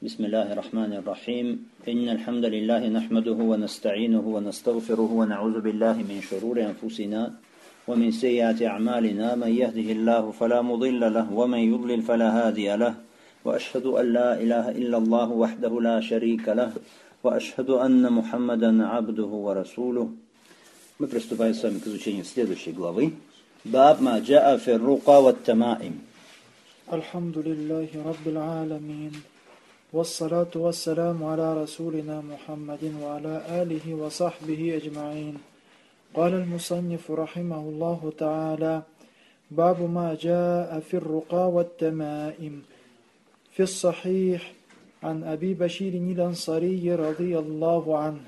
بسم الله الرحمن الرحيم إن الحمد لله نحمده ونستعينه ونستغفره ونعوذ بالله من شرور أنفسنا ومن سيئات أعمالنا من يهده الله فلا مضل له ومن يضلل فلا هادي له وأشهد أن لا إله إلا الله وحده لا شريك له وأشهد أن محمدا عبده ورسوله. Мы приступаем с вами к изучению следующей главы. باب ما جاء في الرقى والتمائم. الحمد لله رب العالمين والصلاة والسلام على رسولنا محمد وعلى آله وصحبه أجمعين. قال المصنف رحمه الله تعالى: باب ما جاء في الرقى والتمائم. في الصحيح عن أبي بشير الأنصاري رضي الله عنه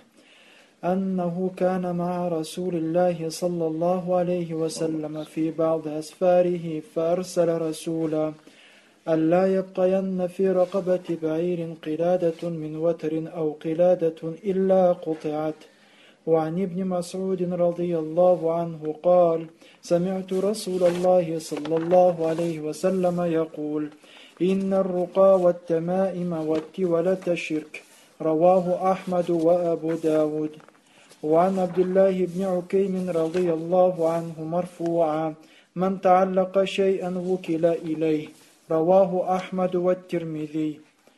أنه كان مع رسول الله صلى الله عليه وسلم في بعض أسفاره فأرسل رسولا ألا يبقين في رقبة بعير قلادة من وتر أو قلادة إلا قطعت. وعن ابن مسعود رضي الله عنه قال: سمعت رسول الله صلى الله عليه وسلم يقول: إن الرقى والتمائم والتولة شرك. رواه أحمد وأبو داود. وعن عبد الله بن عكيم رضي الله عنه مرفوعا: من تعلق شيئا وكل إليه. رواه أحمد والترمذي.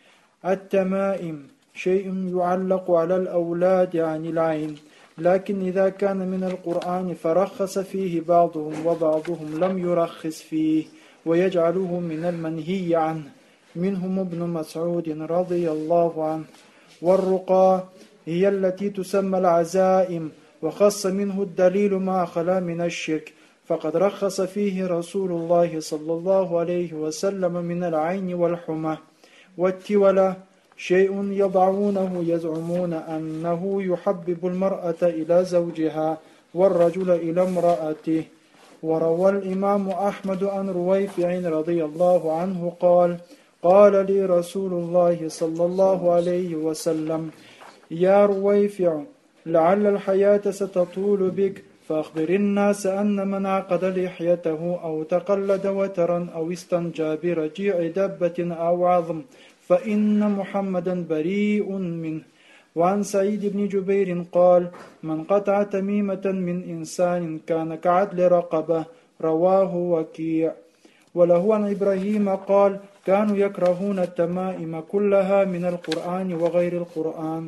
التمائم شيء يعلق على الأولاد عن العين، لكن إذا كان من القرآن فرخص فيه بعضهم وبعضهم لم يرخص فيه ويجعله من المنهي عنه، منهم ابن مسعود رضي الله عنه. والرقى هي التي تسمى العزائم، وخص منه الدليل ما خلا من الشرك، فقد رخص فيه رسول الله صلى الله عليه وسلم من العين والحمى. والتولة شيء يضعونه يزعمون أنه يحبب المرأة إلى زوجها والرجل إلى امرأته. وروى الإمام أحمد عن رويفع رضي الله عنه قال: قال لي رسول الله صلى الله عليه وسلم: يا رويفع، لعل الحياة ستطول بك، فأخبر الناس أن من عقد لحيته أو تقلد وترا أو استنجى برجيع دبة أو عظم فإن محمدا بريء منه. وعن سعيد بن جبير قال: من قطع تميمة من إنسان كان كعدل رقبة. رواه وكيع. وله عن إبراهيم قال: كانوا يكرهون التمائم كلها من القرآن وغير القرآن.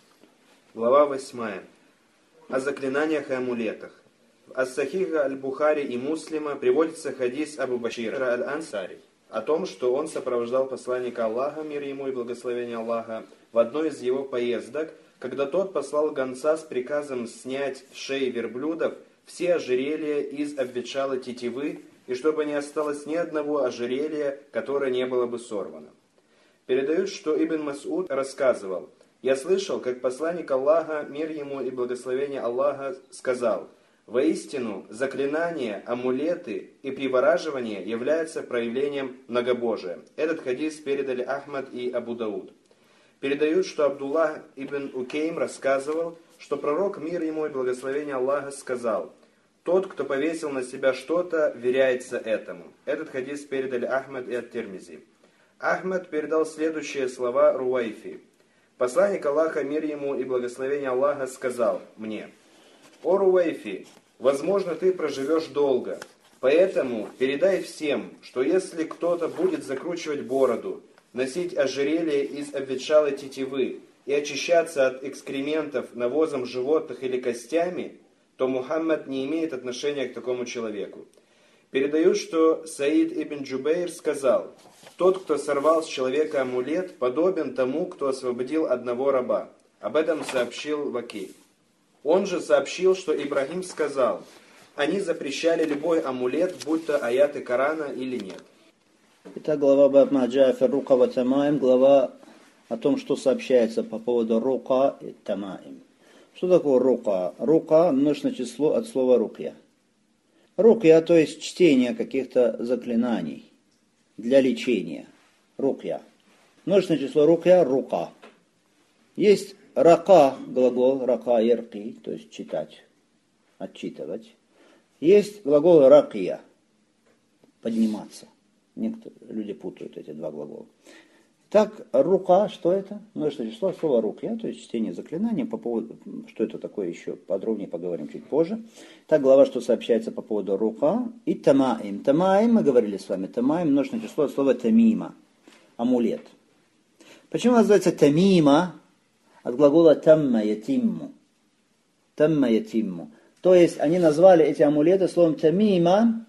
Глава 8. О заклинаниях и амулетах. В Ас-Сахиха Аль-Бухари и Муслима приводится хадис Абу Башира Аль-Ансари о том, что он сопровождал посланника Аллаха, мир ему и благословение Аллаха, в одной из его поездок, когда тот послал гонца с приказом снять с шеи верблюдов все ожерелья из обветшалой тетивы, и чтобы не осталось ни одного ожерелья, которое не было бы сорвано. Передают, что Ибн Мас'уд рассказывал: «Я слышал, как посланник Аллаха, мир ему и благословение Аллаха, сказал: воистину, заклинания, амулеты и привораживание являются проявлением многобожия». Этот хадис передали Ахмад и Абу Дауд. Передают, что Абдуллах ибн Укейм рассказывал, что пророк, мир ему и благословение Аллаха, сказал: «Тот, кто повесил на себя что-то, веряется этому». Этот хадис передали Ахмад и Ат-Тирмизи. Ахмад передал следующие слова Руайфи. Посланник Аллаха, мир ему и благословение Аллаха, сказал мне: «О Руайфи, возможно, ты проживешь долго, поэтому передай всем, что если кто-то будет закручивать бороду, носить ожерелье из обветшалой тетивы и очищаться от экскрементов навозом животных или костями, то Мухаммад не имеет отношения к такому человеку». Передают, что Саид ибн Джубейр сказал: «Тот, кто сорвал с человека амулет, подобен тому, кто освободил одного раба». Об этом сообщил Ваки. Он же сообщил, что Ибрахим сказал: «Они запрещали любой амулет, будь то аяты Корана или нет». Итак, глава «Баб ма джаа фи рука ва тамаим», глава о том, что сообщается по поводу рука и тамаим. Что такое рука? Рука – множественное число от слова рукья. Рукья, то есть чтение каких-то заклинаний для лечения. Рукья. Множественное число рукья – рука. Есть рака, глагол рака ярки, то есть читать, отчитывать. Есть глагол ракия, подниматься. Некоторые люди путают эти два глагола. Так, рука, что это? Множественное число, слово рукья, то есть чтение заклинаний. По поводу, что это такое, еще подробнее поговорим чуть позже. Так, глава, что сообщается по поводу рука и тамаим. Тамаим, мы говорили с вами, тамаим, множественное число, слово тамима, амулет. Почему называется тамима? От глагола тамма ятимму. Тамма ятимму. То есть они назвали эти амулеты словом тамима,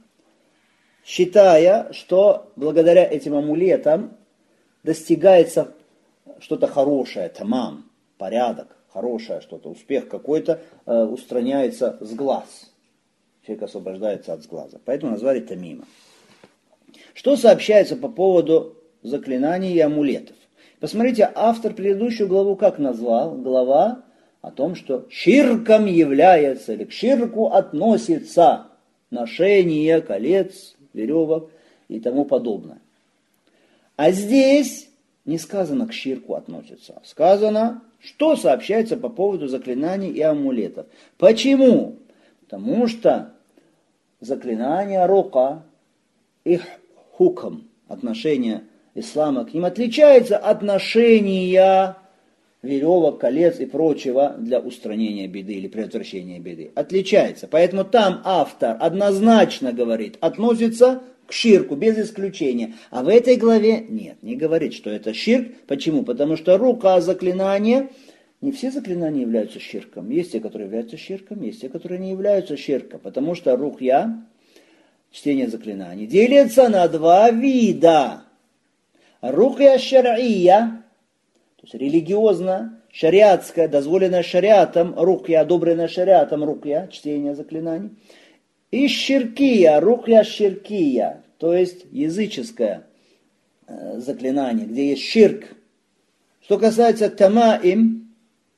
считая, что благодаря этим амулетам достигается что-то хорошее, тамам, порядок, хорошее что-то, успех какой-то устраняется с глаз. Человек освобождается от сглаза. Поэтому назвали тамима. Что сообщается по поводу заклинаний и амулетов? Посмотрите, автор предыдущую главу как назвал? Глава о том, что ширком является, или к ширку относится ношение колец, веревок и тому подобное. А здесь не сказано к ширку относится. Сказано, что сообщается по поводу заклинаний и амулетов. Почему? Потому что заклинания рука, их хукм, отношение ислама к ним отличается от отношения веревок, колец и прочего для устранения беды или предотвращения беды. Отличается. Поэтому там автор однозначно говорит, относится к ширку, без исключения. А в этой главе нет, не говорит, что это ширк. Почему? Потому что рука заклинания, не все заклинания являются ширком. Есть те, которые являются ширком, есть те, которые не являются ширком. Потому что рухья, чтение заклинаний, делится на два вида. Рухья шар'ия, то есть религиозно, шариатская, дозволенная шариатом, рухья, одобренная шариатом, рухья, чтение заклинаний. И ширкия, рухья ширкия, то есть языческое заклинание, где есть ширк. Что касается тамаим,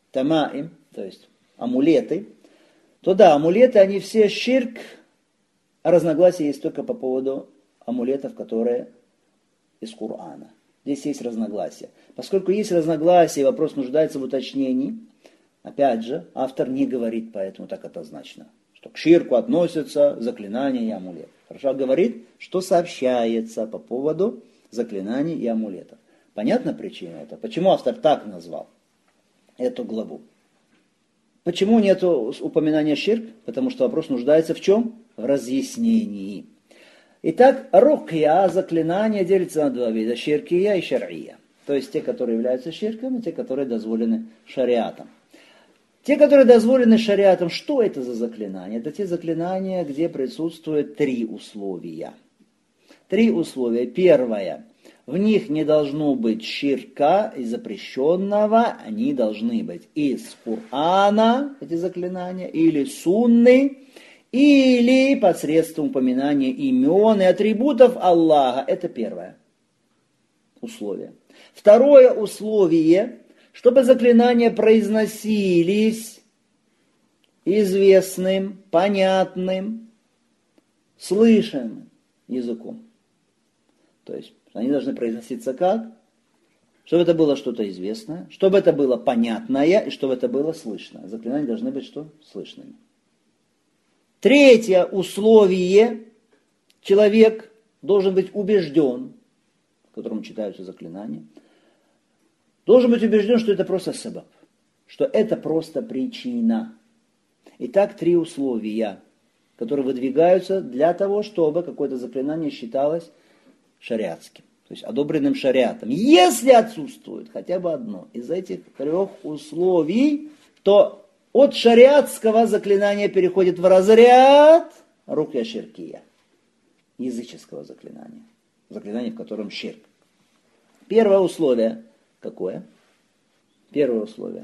то есть амулеты, то да, амулеты, они все ширк, а разногласия есть только по поводу амулетов, которые из Корана. Здесь есть разногласия. Поскольку есть разногласия, вопрос нуждается в уточнении, опять же, автор не говорит поэтому так однозначно, что к ширку относятся заклинания и амулеты. Хорошо, говорит, что сообщается по поводу заклинаний и амулетов. Понятна причина это? Почему автор так назвал эту главу? Почему нет упоминания ширк? Потому что вопрос нуждается в чем? В разъяснении. Итак, рукья, заклинания делятся на два вида, ширкия и шар'ия. То есть те, которые являются ширком, и те, которые дозволены шариатом. Те, которые дозволены шариатом, что это за заклинания? Это те заклинания, где присутствуют три условия. Три условия. Первое. В них не должно быть ширка и запрещенного. Они должны быть из Корана, эти заклинания, или сунны, или посредством упоминания имен и атрибутов Аллаха. Это первое условие. Второе условие. Чтобы заклинания произносились известным, понятным, слышанным языком. То есть они должны произноситься как? Чтобы это было что-то известное, чтобы это было понятное и чтобы это было слышно. Заклинания должны быть что? Слышными. Третье условие. Человек должен быть убежден, в котором читаются заклинания, должен быть убежден, что это просто сабаб, что это просто причина. Итак, три условия, которые выдвигаются для того, чтобы какое-то заклинание считалось шариатским, то есть одобренным шариатом. Если отсутствует хотя бы одно из этих трех условий, то от шариатского заклинания переходит в разряд рукья ширкия, языческого заклинания, заклинание, в котором ширк. Первое условие. Какое? Первое условие.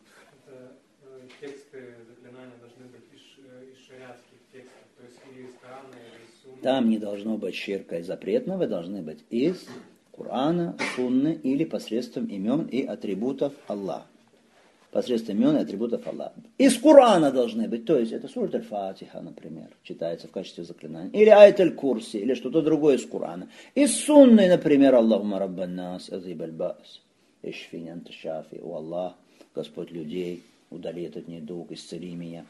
Тексты заклинания должны быть из шариатских текстов, то есть или из Корана, или из Сунны. Там не должно быть ширка и запретного, должны быть из Корана, Сунны или посредством имен и атрибутов Аллаха. Посредством имен и атрибутов Аллаха. Из Корана должны быть, то есть это сурат аль-Фатиха, например, читается в качестве заклинания. Или айт аль-Курси, или что-то другое из Корана. Из Сунны, например, Аллахума раббан нас, азиб аль-бас. Ишфини анта шафи, о Аллах, Господь людей, удали этот недуг, исцели меня.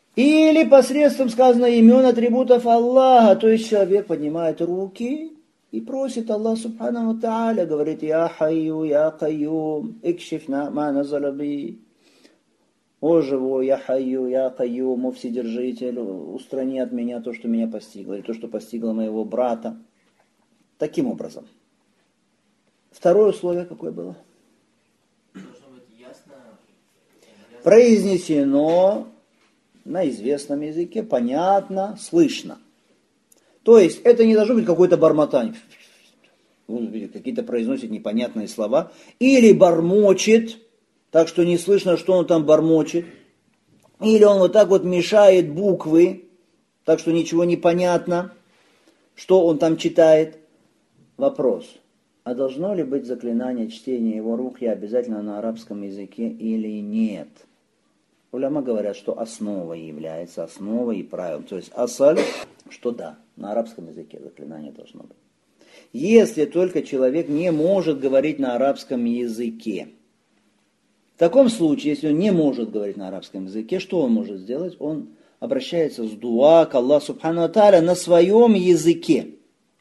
Или посредством сказано имен атрибутов Аллаха, то есть человек поднимает руки и просит Аллах Субхану ва Тааля, говорит: «Я хайю, я кайюм, икшифна ма назаля би». «О живой, я хайю, я кайюм, о вседержитель, устрани от меня то, что меня постигло, и то, что постигло моего брата». Таким образом. Второе условие какое было? Должно быть ясно. Произнесено на известном языке, понятно, слышно. То есть это не должно быть какое-то бормотание. Какие-то произносит непонятные слова. Или бормочет, так что не слышно, что он там бормочет. Или он вот так вот мешает буквы, так что ничего не понятно, что он там читает. Вопрос. А должно ли быть заклинание чтения его рукья обязательно на арабском языке или нет? Уляма говорят, что основой является основой и правилом. То есть асаль, что да, на арабском языке заклинание должно быть. Если только человек не может говорить на арабском языке. В таком случае, если он не может говорить на арабском языке, что он может сделать? Он обращается с дуа к Аллаху Субхану ва Тааля на своем языке.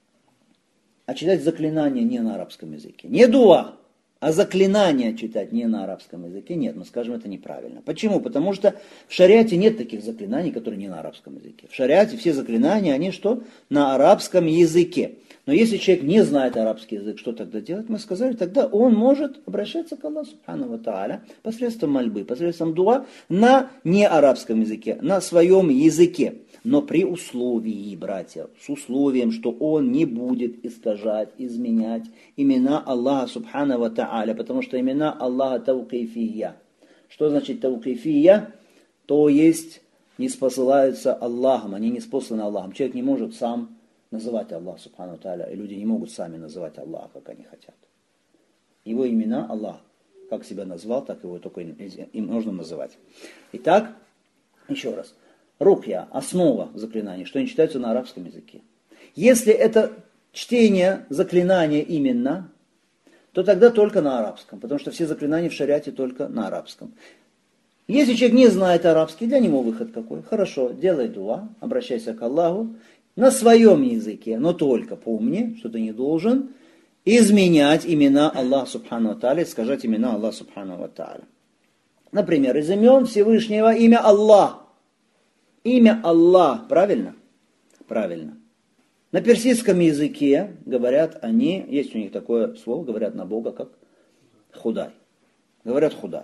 А читать заклинания не на арабском языке. Не дуа, а заклинания читать не на арабском языке. Нет, мы скажем, это неправильно. Почему? Потому что в шариате нет таких заклинаний, которые не на арабском языке. В шариате все заклинания, они что? На арабском языке. Но если человек не знает арабский язык, что тогда делать? Мы сказали, тогда он может обращаться к Аллаху Субхану ва Тааля посредством мольбы, посредством дуа на неарабском языке, на своем языке. Но при условии, братья, с условием, что он не будет искажать, изменять имена Аллаха Субхану ва Тааля, потому что имена Аллаха таукифия. Что значит таукифия? То есть не спосылаются Аллахом, они не спосланы Аллахом. Человек не может сам называть Аллаха Субхану ва Тааля, и люди не могут сами называть Аллаха, как они хотят. Его имена Аллах, как себя назвал, так его только им нужно называть. Итак, еще раз. Рукья, основа заклинания, что они читаются на арабском языке. Если это чтение заклинания именно, то тогда только на арабском, потому что все заклинания в шариате только на арабском. Если человек не знает арабский, для него выход какой? Хорошо, делай дуа, обращайся к Аллаху на своем языке, но только помни, что ты не должен изменять имена Аллаха Субхану ва Тааля, сказать имена Аллаха Субхану ва Тааля. Например, из имен Всевышнего имя Аллах. Имя Аллах, правильно? Правильно. На персидском языке говорят они, есть у них такое слово, говорят на Бога как Худай. Говорят Худай.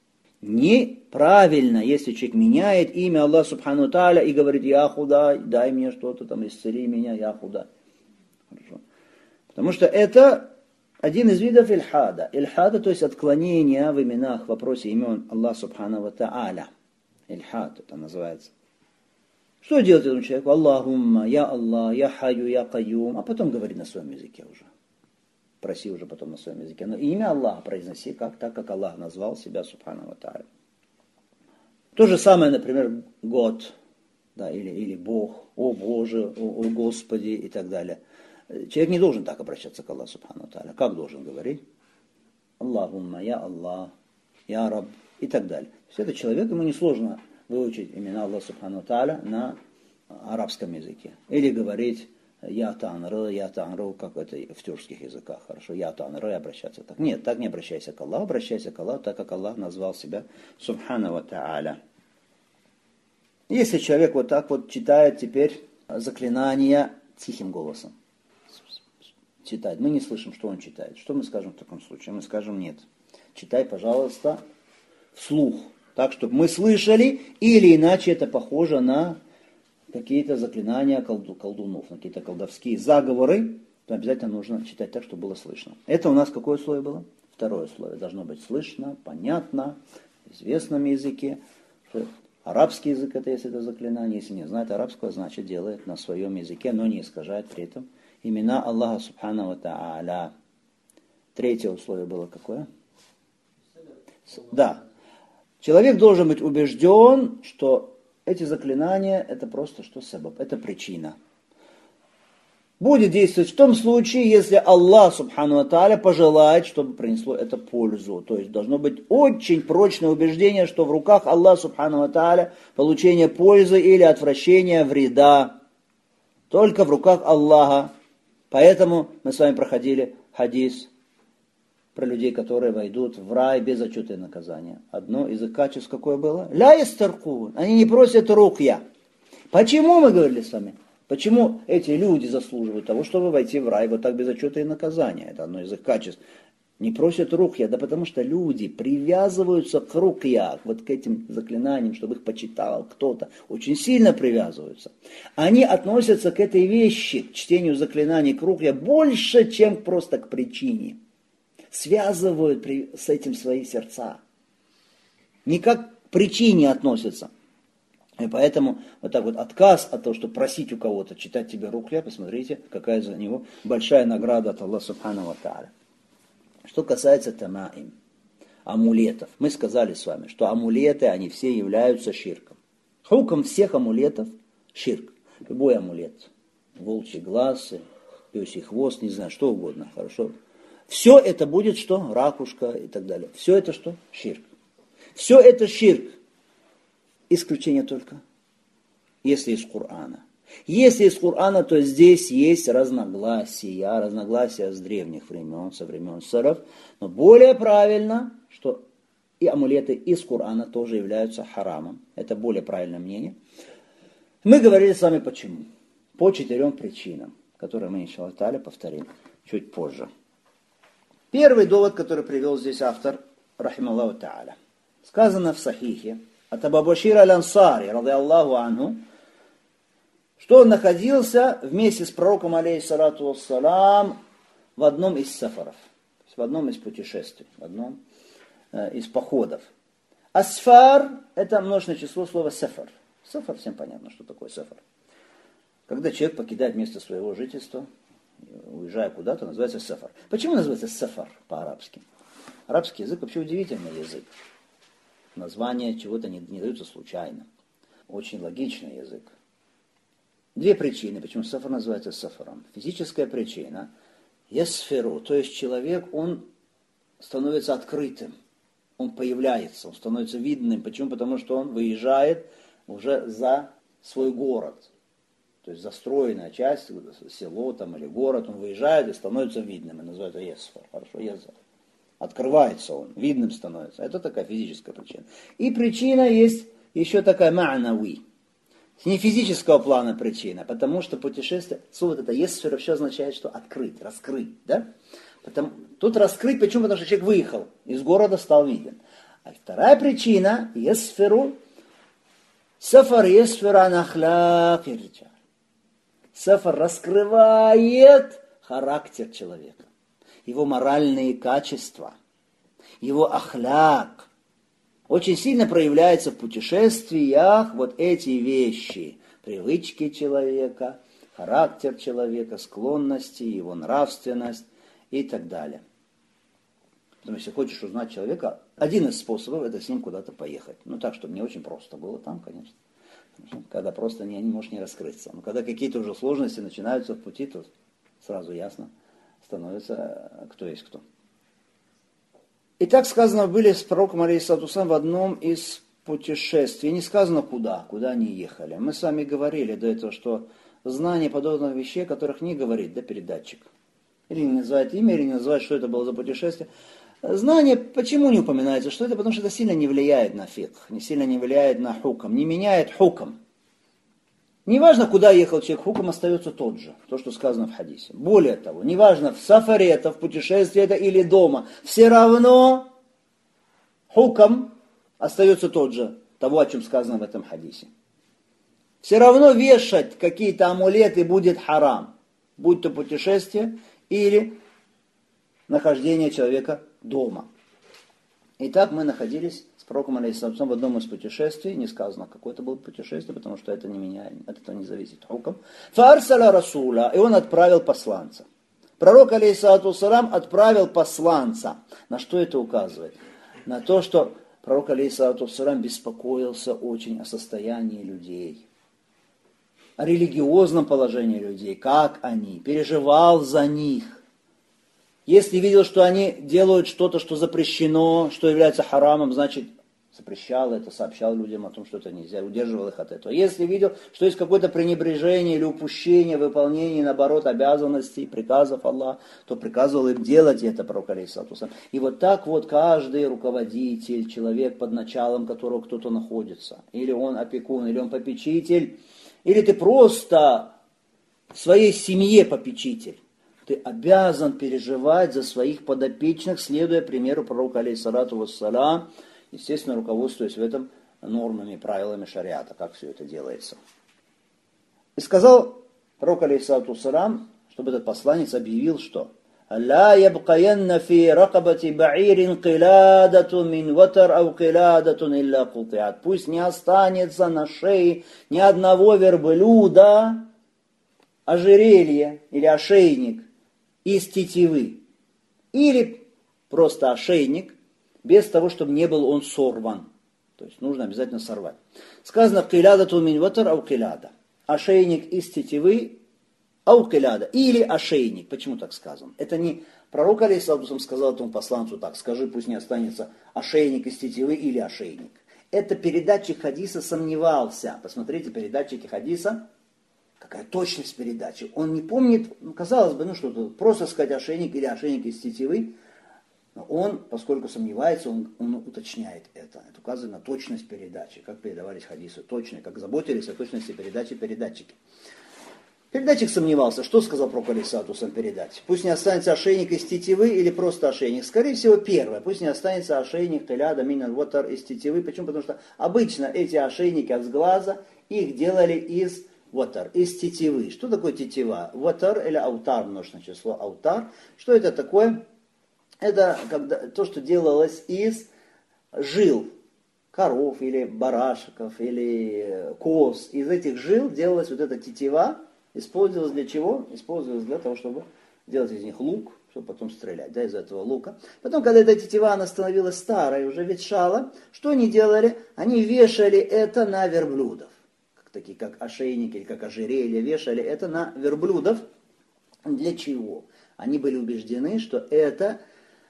Неправильно, если человек меняет имя Аллаха Субхану ва Тааля и говорит: «Я Худай, дай мне что-то там, исцели меня, я Худай». Хорошо. Потому что это один из видов ильхада. Ильхада, то есть отклонение в именах, в вопросе имен Аллаха Субхану ва Тааля. Ильхад это называется. Что делать этому человеку? Аллахумма, я Аллах, я Хайю, я Кайюм. А потом говори на своем языке уже. Проси уже потом на своем языке. Но имя Аллаха произноси так, как Аллах назвал себя Субхану ва Тааля. То же самое, например, Год, да, или Бог, о Боже, о Господи и так далее. Человек не должен так обращаться к Аллаху Субхану ва Тааля. Как должен говорить? Аллахумма, я Аллах, я Раб и так далее. То есть это человек, ему несложно выучить имена Аллаха Субхану ва Тааля на арабском языке. Или говорить я танры, как это в тюркских языках. Хорошо, я танры, обращаться так. Нет, так не обращайся к Аллаху, обращайся к Аллаху, так как Аллах назвал себя Субхану ва Тааля. Если человек вот так вот читает теперь заклинания тихим голосом, читает, мы не слышим, что он читает. Что мы скажем в таком случае? Мы скажем: нет, читай, пожалуйста, вслух. Так, чтобы мы слышали, или иначе это похоже на какие-то заклинания колдунов, на какие-то колдовские заговоры, то обязательно нужно читать так, чтобы было слышно. Это у нас какое условие было? Второе условие. Должно быть слышно, понятно, в известном языке. Арабский язык это если это заклинание. Если не знает арабского, значит делает на своем языке, но не искажает при этом имена Аллаха Субхану ва Тааля. Третье условие было какое? Да. Человек должен быть убежден, что эти заклинания это просто что сабаб, это причина. Будет действовать в том случае, если Аллах Субхану ва Тааля пожелает, чтобы принесло это пользу. То есть должно быть очень прочное убеждение, что в руках Аллаха Субхану ва Тааля получение пользы или отвращение вреда. Только в руках Аллаха. Поэтому мы с вами проходили хадис про людей, которые войдут в рай без отчета и наказания. Одно из их качеств какое было? Ля ястаркун. Они не просят рукья. Почему мы говорили с вами? Почему эти люди заслуживают того, чтобы войти в рай вот так без отчета и наказания? Это одно из их качеств. Не просят рукья, да потому что люди привязываются к рукья, вот к этим заклинаниям, чтобы их почитал кто-то, очень сильно привязываются. Они относятся к этой вещи, к чтению заклинаний к рукья, больше, чем просто к причине. Связывают с этим свои сердца. Не как к причине относятся. И поэтому вот так вот отказ от того, чтобы просить у кого-то читать тебе рукья, посмотрите, какая за него большая награда от Аллаха Субхану ва Тааля. Что касается тамаим, амулетов, мы сказали с вами, что амулеты, они все являются ширком. Хуком всех амулетов ширк. Любой амулет, волчий глаз, пёсий хвост, не знаю, что угодно, хорошо. Все это будет что? Ракушка и так далее. Все это что? Ширк. Все это ширк. Исключение только, если из Корана. Если из Корана, то здесь есть разногласия с древних времен, со времен саров. Но более правильно, что и амулеты из Корана тоже являются харамом. Это более правильное мнение. Мы говорили с вами почему. По 4 причинам, которые мы, иншаллах тааля, повторим чуть позже. Первый довод, который привел здесь автор, рахималлаху тааля. Сказано в Сахихе от Абу Башира аль-Ансари, ради Аллаху анху, что он находился вместе с пророком, алейхиссалату вассалам, в одном из сафаров, то есть в одном из путешествий, в одном из походов. Асфар – это множественное число слова сафар. Сафар, всем понятно, что такое сафар. Когда человек покидает место своего жительства, уезжая куда-то, называется сафар. Почему называется сафар по-арабски? Арабский язык вообще удивительный язык. Названия чего-то не даются случайно. Очень логичный язык. 2 причины, почему сафар называется сафаром. Физическая причина – ясферу, то есть человек, он становится открытым, он появляется, он становится видным. Почему? Потому что он выезжает уже за свой город. То есть застроенная часть, село там, или город, он выезжает и становится видным. И называется ясфер. Хорошо, ясфер. Открывается он, видным становится. Это такая физическая причина. И причина есть еще такая ма'науи. Не физического плана причина, потому что путешествие, слово это ясфер вообще означает, что открыть, раскрыть, да? Тут раскрыть, почему? Потому что человек выехал из города, стал виден. А вторая причина, ясферу, сафар ясфера нахляк ирджа. Сафар раскрывает характер человека, его моральные качества, его ахляк. Очень сильно проявляется в путешествиях вот эти вещи. Привычки человека, характер человека, склонности, его нравственность и так далее. Поэтому, если хочешь узнать человека, один из способов – это с ним куда-то поехать. Ну так, чтобы не очень просто было там, конечно. Когда просто не можешь не раскрыться. Но когда какие-то уже сложности начинаются в пути, то сразу ясно становится, кто есть кто. И так сказано, были с пророком, алейхиссалату вассалям, в одном из путешествий. Не сказано куда они ехали. Мы с вами говорили до этого, что знание подобных вещей, о которых не говорит передатчик. Или не называет имя, или не называет, что это было за путешествие. Знание почему не упоминается? Что это? Потому что это сильно не влияет на фикх, не сильно не влияет на хукам, не меняет хукам. Неважно, куда ехал человек, хукам остается тот же, то, что сказано в хадисе. Более того, неважно, в сафаре это, в путешествии это или дома, все равно хукам остается тот же, того, о чем сказано в этом хадисе. Все равно вешать какие-то амулеты будет харам, будь то путешествие или нахождение человека дома. Итак, мы находились с пророком, алейхиссалату в одном из путешествий. Не сказано, какое это было путешествие, потому что это не меняет, от этого не зависит хукам. Фарсаля расуля, и он отправил посланца. Пророк, алейхиссалату вассалям, отправил посланца. На что это указывает? На то, что пророк, алейхиссалату вассалям, беспокоился очень о состоянии людей, о религиозном положении людей, как они, переживал за них. Если видел, что они делают что-то, что запрещено, что является харамом, значит, запрещал это, сообщал людям о том, что это нельзя, удерживал их от этого. Если видел, что есть какое-то пренебрежение или упущение в выполнении, наоборот, обязанностей, приказов Аллаха, то приказывал им делать это, пророк алейхиссалату вассалям. И вот так вот каждый руководитель, человек, под началом которого кто-то находится, или он опекун, или он попечитель, или ты просто в своей семье попечитель, ты обязан переживать за своих подопечных, следуя примеру пророка алейхиссалату вассалям, естественно, руководствуясь в этом нормами, правилами шариата, как все это делается. И сказал пророк алейхиссалату вассалям, чтобы этот посланец объявил, что «Ла ябкаянна фи ракабати ба'ирин киладатун мин ватар ау киладатун илля кутиат». Пусть не останется на шее ни одного верблюда ожерелье или ошейник из тетивы, или просто ошейник, без того, чтобы не был он сорван. То есть нужно обязательно сорвать. Сказано «Киладатун мин ватар ау килада». Ошейник из тетивы, ау килада. Или ошейник. Почему так сказано? Это не пророк алейхиссалату сказал этому посланцу так: скажи, пусть не останется ошейник из тетивы или ошейник. Это передатчик хадиса сомневался. Посмотрите, передатчики хадиса. Какая точность передачи. Он не помнит, казалось бы, что-то, просто сказать ошейник или ошейник из тетивы. Но он, поскольку сомневается, он уточняет это. Это указывает на точность передачи, как передавались хадисы точно, как заботились о точности передачи передатчики. Передатчик сомневался, что сказал пророк алейхиссалату вассалям передать. Пусть не останется ошейник из тетивы или просто ошейник. Скорее всего, первое. Пусть не останется ошейник киляда мин ватар из тетивы. Почему? Потому что обычно эти ошейники от сглаза их делали из ватар, из тетивы. Что такое тетива? Ватар или аутар, множественное число аутар. Что это такое? Это то, что делалось из жил коров или барашков или коз. Из этих жил делалась вот эта тетива. Использовалась для чего? Использовалась для того, чтобы делать из них лук, чтобы потом стрелять, из этого лука. Потом, когда эта тетива, она становилась старой, уже ветшала, что они делали? Они вешали это на верблюдов. Такие как ошейники или как ожерелья, вешали это на верблюдов. Для чего? Они были убеждены, что это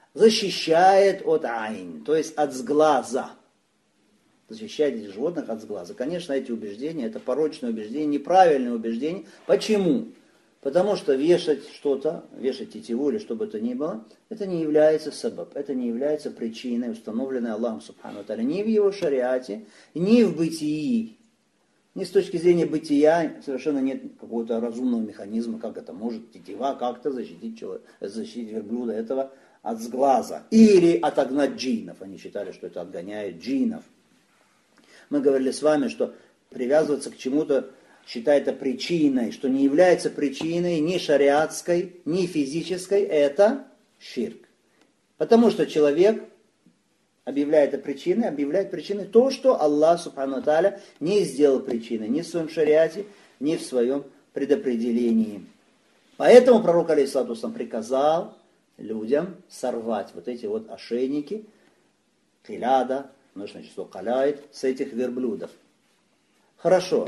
защищает от айн, то есть от сглаза. Защищает этих животных от сглаза. Конечно, эти убеждения, это порочное убеждение, неправильное убеждение. Почему? Потому что вешать что-то, вешать тетиву или что бы то ни было, это не является сабаб, это не является причиной, установленной Аллахом субхану ва тааля, ни в его шариате, ни в бытии. Ни с точки зрения бытия совершенно нет какого-то разумного механизма, как это может тетива как-то защитить верблюда этого от сглаза. Или отогнать джиннов. Они считали, что это отгоняет джиннов. Мы говорили с вами, что привязываться к чему-то, считая это причиной, что не является причиной ни шариатской, ни физической, это ширк. Потому что человек объявляет причиной то, что Аллах субхану ва тааля не сделал причиной ни в своем шариате, ни в своем предопределении. Поэтому пророк алейхиссалату вассалям приказал людям сорвать вот эти вот ошейники, киляда, множественное число каляет, с этих верблюдов. Хорошо.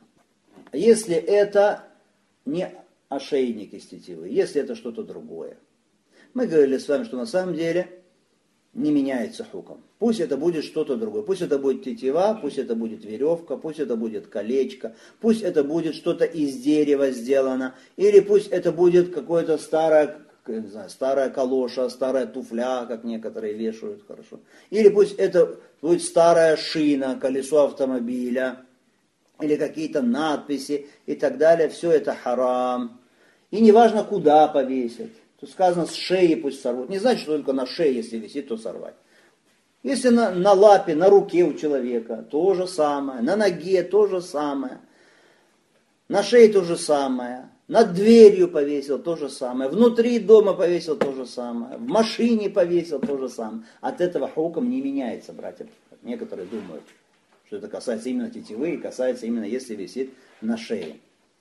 Если это не ошейник из тетивы, если это что-то другое. Мы говорили с вами, что на самом деле не меняется хукм. Пусть это будет что-то другое. Пусть это будет тетива, пусть это будет веревка, пусть это будет колечко, пусть это будет что-то из дерева сделано, или пусть это будет какое-то старое, не знаю, старая калоша, старая туфля, как некоторые вешают, хорошо. Или пусть это будет старая шина, колесо автомобиля, или какие-то надписи и так далее. Все это харам. И неважно, куда повесить. Тут сказано, с шеи пусть сорвут. Не значит, что только на шее, если висит, то сорвать. Если на лапе, на руке у человека, то же самое. На ноге то же самое. На шее то же самое. Над дверью повесил то же самое. Внутри дома повесил то же самое. В машине повесил то же самое. От этого хукм не меняется, братья. Некоторые думают, что это касается именно тетивы и касается именно если висит на шее.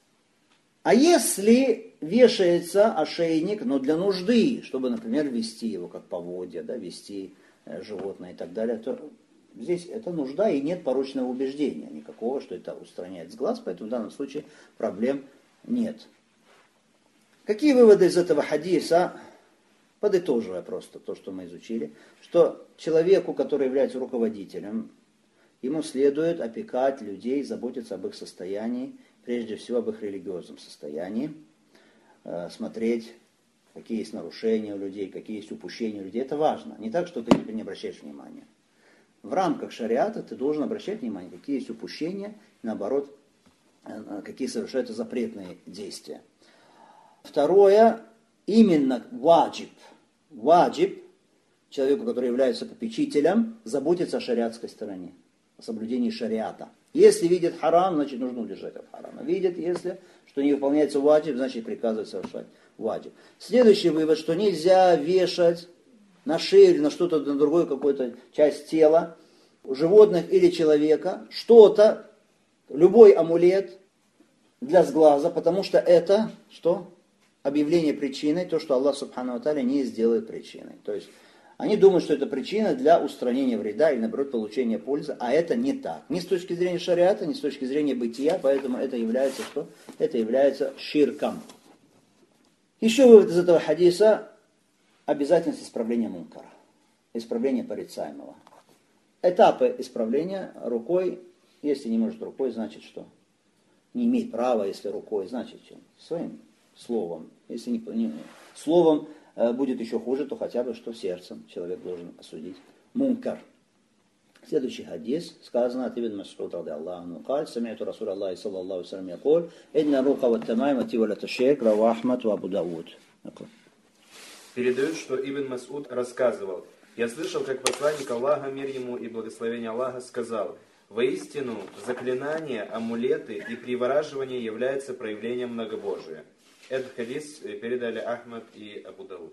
А если вешается ошейник, но для нужды, чтобы, например, вести его как поводья, вести животное и так далее, то здесь это нужда и нет порочного убеждения никакого, что это устраняет с глаз, поэтому в данном случае проблем нет. Какие выводы из этого хадиса? подытоживая просто то, что мы изучили, что человеку, который является руководителем, ему следует опекать людей, заботиться об их состоянии, прежде всего об их религиозном состоянии, смотреть, какие есть нарушения у людей, какие есть упущения у людей. Это важно. Не так, что ты не обращаешь внимания. В рамках шариата ты должен обращать внимание, какие есть упущения, наоборот, какие совершаются запретные действия. Второе, именно ваджиб. Ваджиб, человеку, который является попечителем, заботиться о шариатской стороне, о соблюдении шариата. Если видит харам, значит нужно удержать от харама. Видит, если что не выполняется ваджиб, значит приказывает совершать ваджиб. Следующий вывод, что нельзя вешать на шею или на что-то, на другую какую-то часть тела животных или человека что-то, любой амулет для сглаза, потому что это что? Объявление причиной, то, что Аллах Субхану ва Тааля не сделает причиной. То есть они думают, что это причина для устранения вреда или, наоборот, получения пользы, а это не так. Ни с точки зрения шариата, ни с точки зрения бытия, поэтому это является что? Это является ширком. Еще вывод из этого хадиса – обязательность исправления мункара, исправления порицаемого. Этапы исправления рукой, если не может рукой, значит что? Не имеет права, если рукой, значит чем? Своим словом. Если не словом будет еще хуже, то хотя бы что сердцем человек должен осудить мункар. Следующий хадис, сказано от Ибн Мас'уд ради Аллаху анху, قال سمعت رسول الله صلى الله عليه وسلم يقول إن الرقى والتمائم وتولة الشرك رواه أحمد وأبو داود. Передают, что Ибн Мас'уд рассказывал: «Я слышал, как посланник Аллаха, мир ему и благословение Аллаха, сказал: воистину, заклинания, амулеты и привораживание являются проявлением многобожия». Этот хадис передали Ахмад и Абу Дауд.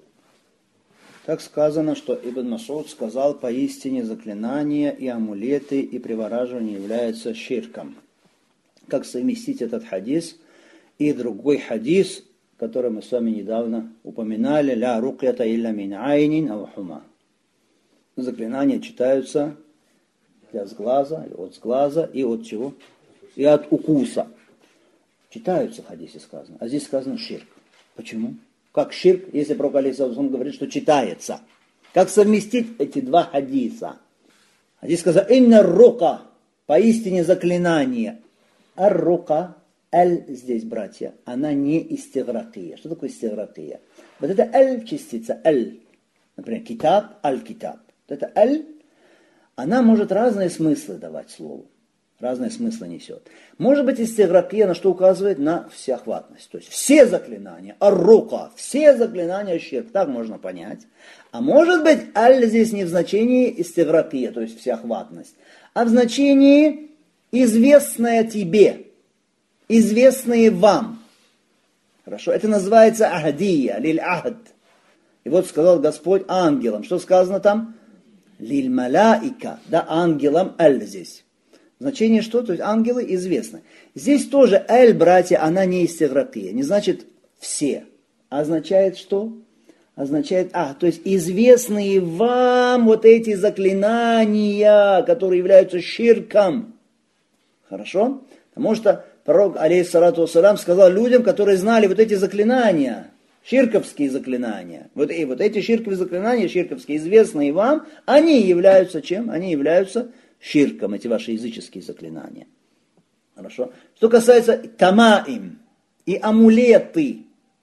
Так сказано, что Ибн Мас'уд сказал: поистине заклинания и амулеты и привораживание являются ширком. Как совместить этот хадис и другой хадис, который мы с вами недавно упоминали: ля рукята илля мин айнин ау хума. Заклинания читаются для сглаза, от сглаза и от чего? И от укуса. Читаются в хадисе сказано, а здесь сказано ширк. Почему? Как ширк, если пророк алейхиссалам говорит, что читается? Как совместить эти два хадиса? Здесь сказано: инна рука, поистине заклинание. Ар-рука, аль здесь, братья, она не истигракия. Что такое истигракия? Вот это аль частица, аль. Например, китаб, аль-китаб. Вот это аль, она может разные смыслы давать слову. Разные смыслы несет. Может быть, истигракия на что указывает? На всеохватность. То есть все заклинания, ар-рука, все заклинания ширк. Так можно понять. А может быть, аль здесь не в значении истигракия, то есть всеохватность, а в значении известное тебе, известные вам. Хорошо? Это называется ахдия, лиль-ахд. И вот сказал Господь ангелам. Что сказано там? Лиль-маляика. Да, ангелам аль здесь. Значение что? То есть ангелы известны. Здесь тоже аль, братья, она не истигракия. Не значит все. Означает что? Означает, то есть известные вам вот эти заклинания, которые являются ширком. Хорошо? Потому что пророк, алейхиссалату вассалям, сказал людям, которые знали вот эти заклинания, ширковские заклинания. Вот эти ширковые заклинания, ширковские, известные вам, они являются чем? Они являются ширком, эти ваши языческие заклинания. Хорошо? Что касается тамаим и амулеты.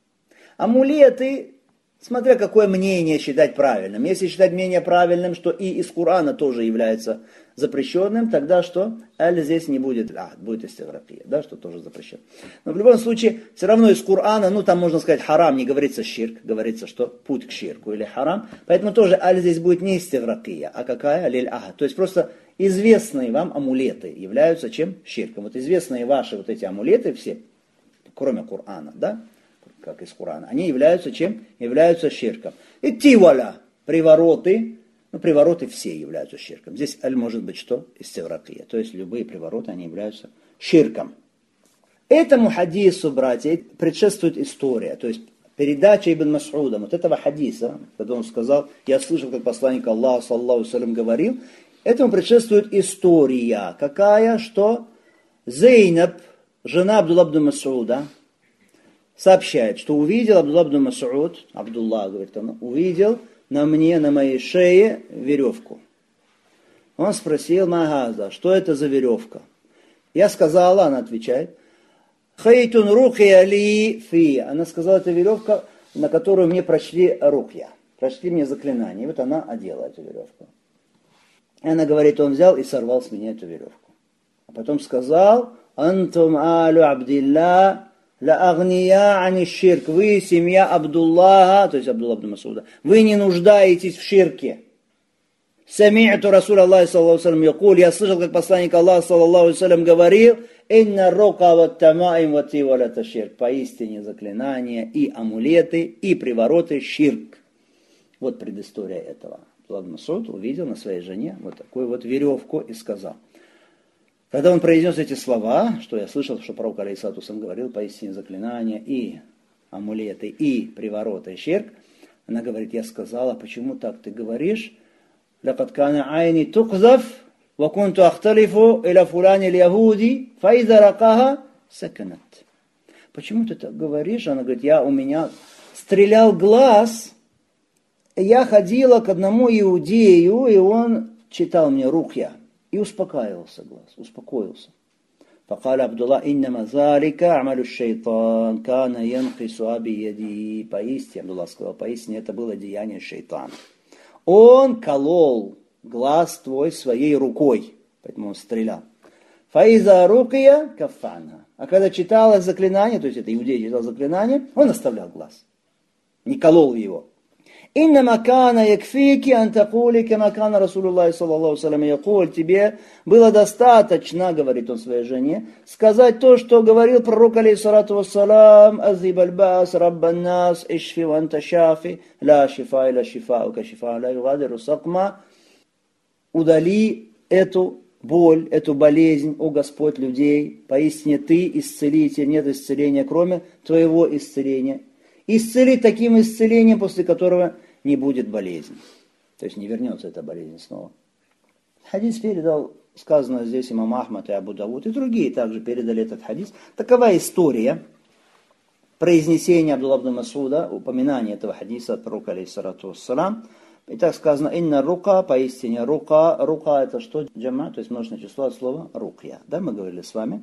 Амулеты, смотря какое мнение считать правильным. Если считать мнение правильным, что и из Корана тоже является запрещенным, тогда что? Аль здесь не будет, будет истигракия, да, что тоже запрещено. Но в любом случае, все равно из Корана, там можно сказать харам, не говорится ширк, говорится, что путь к ширку или харам. Поэтому тоже аль здесь будет не истигракия, а какая? Лиль-ахад. То есть просто известные вам амулеты являются чем? Ширком. Вот известные ваши вот эти амулеты все, кроме Корана, да, как из Корана, они являются чем? Являются ширком. И тиваля, привороты, привороты все являются ширком. Здесь аль может быть что? Истигракия. То есть любые привороты, они являются ширком. Этому хадису, братья, предшествует история. То есть передача Ибн Мас'уда, вот этого хадиса, когда он сказал: я слышал, как посланник Аллаха, саллаллаху алейхи ва саллям, говорил, этому предшествует история. Какая? Что Зейнаб, жена Абдулла ибн Мас'уда, сообщает, что увидел Абдулла ибн Мас'уд, Абдулла, говорит он, увидел на мне, на моей шее веревку. Он спросил: «Магаза, что это за веревка?» Я сказала, она отвечает: «Хейтун рукья ли фи». Она сказала, это веревка, на которую мне прочли рукья. Прочли мне заклинание. И вот она одела эту веревку. И она говорит, он взял и сорвал с меня эту веревку. А потом сказал: «Антум алю Абдилла ла агния ани ширк». Вы, семья Абдуллаха, то есть Абдулла ибн Мас'уда, вы не нуждаетесь в ширке. Сами'ту Расуля Аллахи саллаллаху алейхи якуль, я слышал, как посланник Аллаха саллаллаху алейхи говорил: «Инна рука ват тамаим ват ивалата ширк». Поистине заклинания и амулеты, и привороты ширк. Вот предыстория этого. Абдулла ибн Мас'уд увидел на своей жене вот такую вот веревку и сказал. Когда он произнес эти слова, что я слышал, что пророк алейхиссалату вассалям говорил, поистине заклинания и амулеты, и привороты ширк, она говорит, я сказала: почему так ты говоришь? لقد كان عيني تقذف وكنت أختلف إلى فلان اليهودي فإذا رقاها سكنت. Почему ты так говоришь? Она говорит, у меня стрелял глаз, и я ходила к одному иудею, и он читал мне рукья, и успокаивался глаз, успокоился. فقال عبد الله إنما ذلك عمل الشيطان كان ينقص بيده. Поистине, Абдулла сказал, поистине это было деяние шайтана. Он колол глаз твой своей рукой, поэтому он стрелял. Фаиза рукия кафана. А когда читалось заклинание, то есть это иудей читал заклинание, он оставлял глаз, не колол его. Инна макана якфики антакули камакана Расулуллахи саллаллаху алейхи якуль. Тебе было достаточно, говорит он своей жене, сказать то, что говорил пророк алейхиссалату вассалам: азиб аль-бас раббан нас ишфи ва анта шафи ла шифа илля шифаука шифа ла югадиру сакма. Удали эту боль, эту болезнь, о Господь людей, поистине ты исцелитель, нет исцеления, кроме твоего исцеления. Исцели таким исцелением, после которого не будет болезни. То есть не вернется эта болезнь снова. Хадис передал, сказано здесь имам Ахмад и Абу Давуд, и другие также передали этот хадис. Такова история произнесения Абдулла ибн Мас'уда, упоминания этого хадиса от пророка алейхиссалату вассалам. И так сказано: инна рука, поистине рука. Рука это что? Джама, то есть множественное число от слова рукья. Да, мы говорили с вами.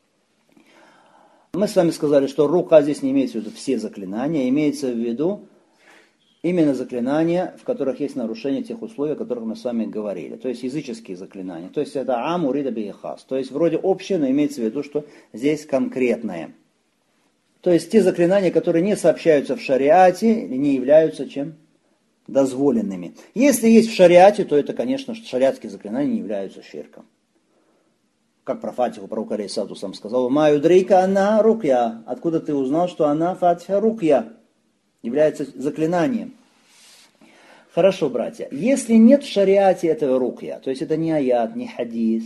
Мы с вами сказали, что рука здесь не имеется в виду все заклинания, имеется в виду именно заклинания, в которых есть нарушение тех условий, о которых мы с вами говорили. То есть языческие заклинания. То есть это ам урида би хас. То есть вроде общее, но имеется в виду, что здесь конкретное. То есть те заклинания, которые не сообщаются в шариате, не являются чем? Дозволенными. Если есть в шариате, то это, конечно, шариатские заклинания не являются ширком. Как про Фатиху пророк алейхиссалату сам сказал: «Ма юдрика анна рукья». Откуда ты узнал, что она Фатиха рукья? Является заклинанием. Хорошо, братья. Если нет в шариате этого рукья, то есть это не аят, не хадис,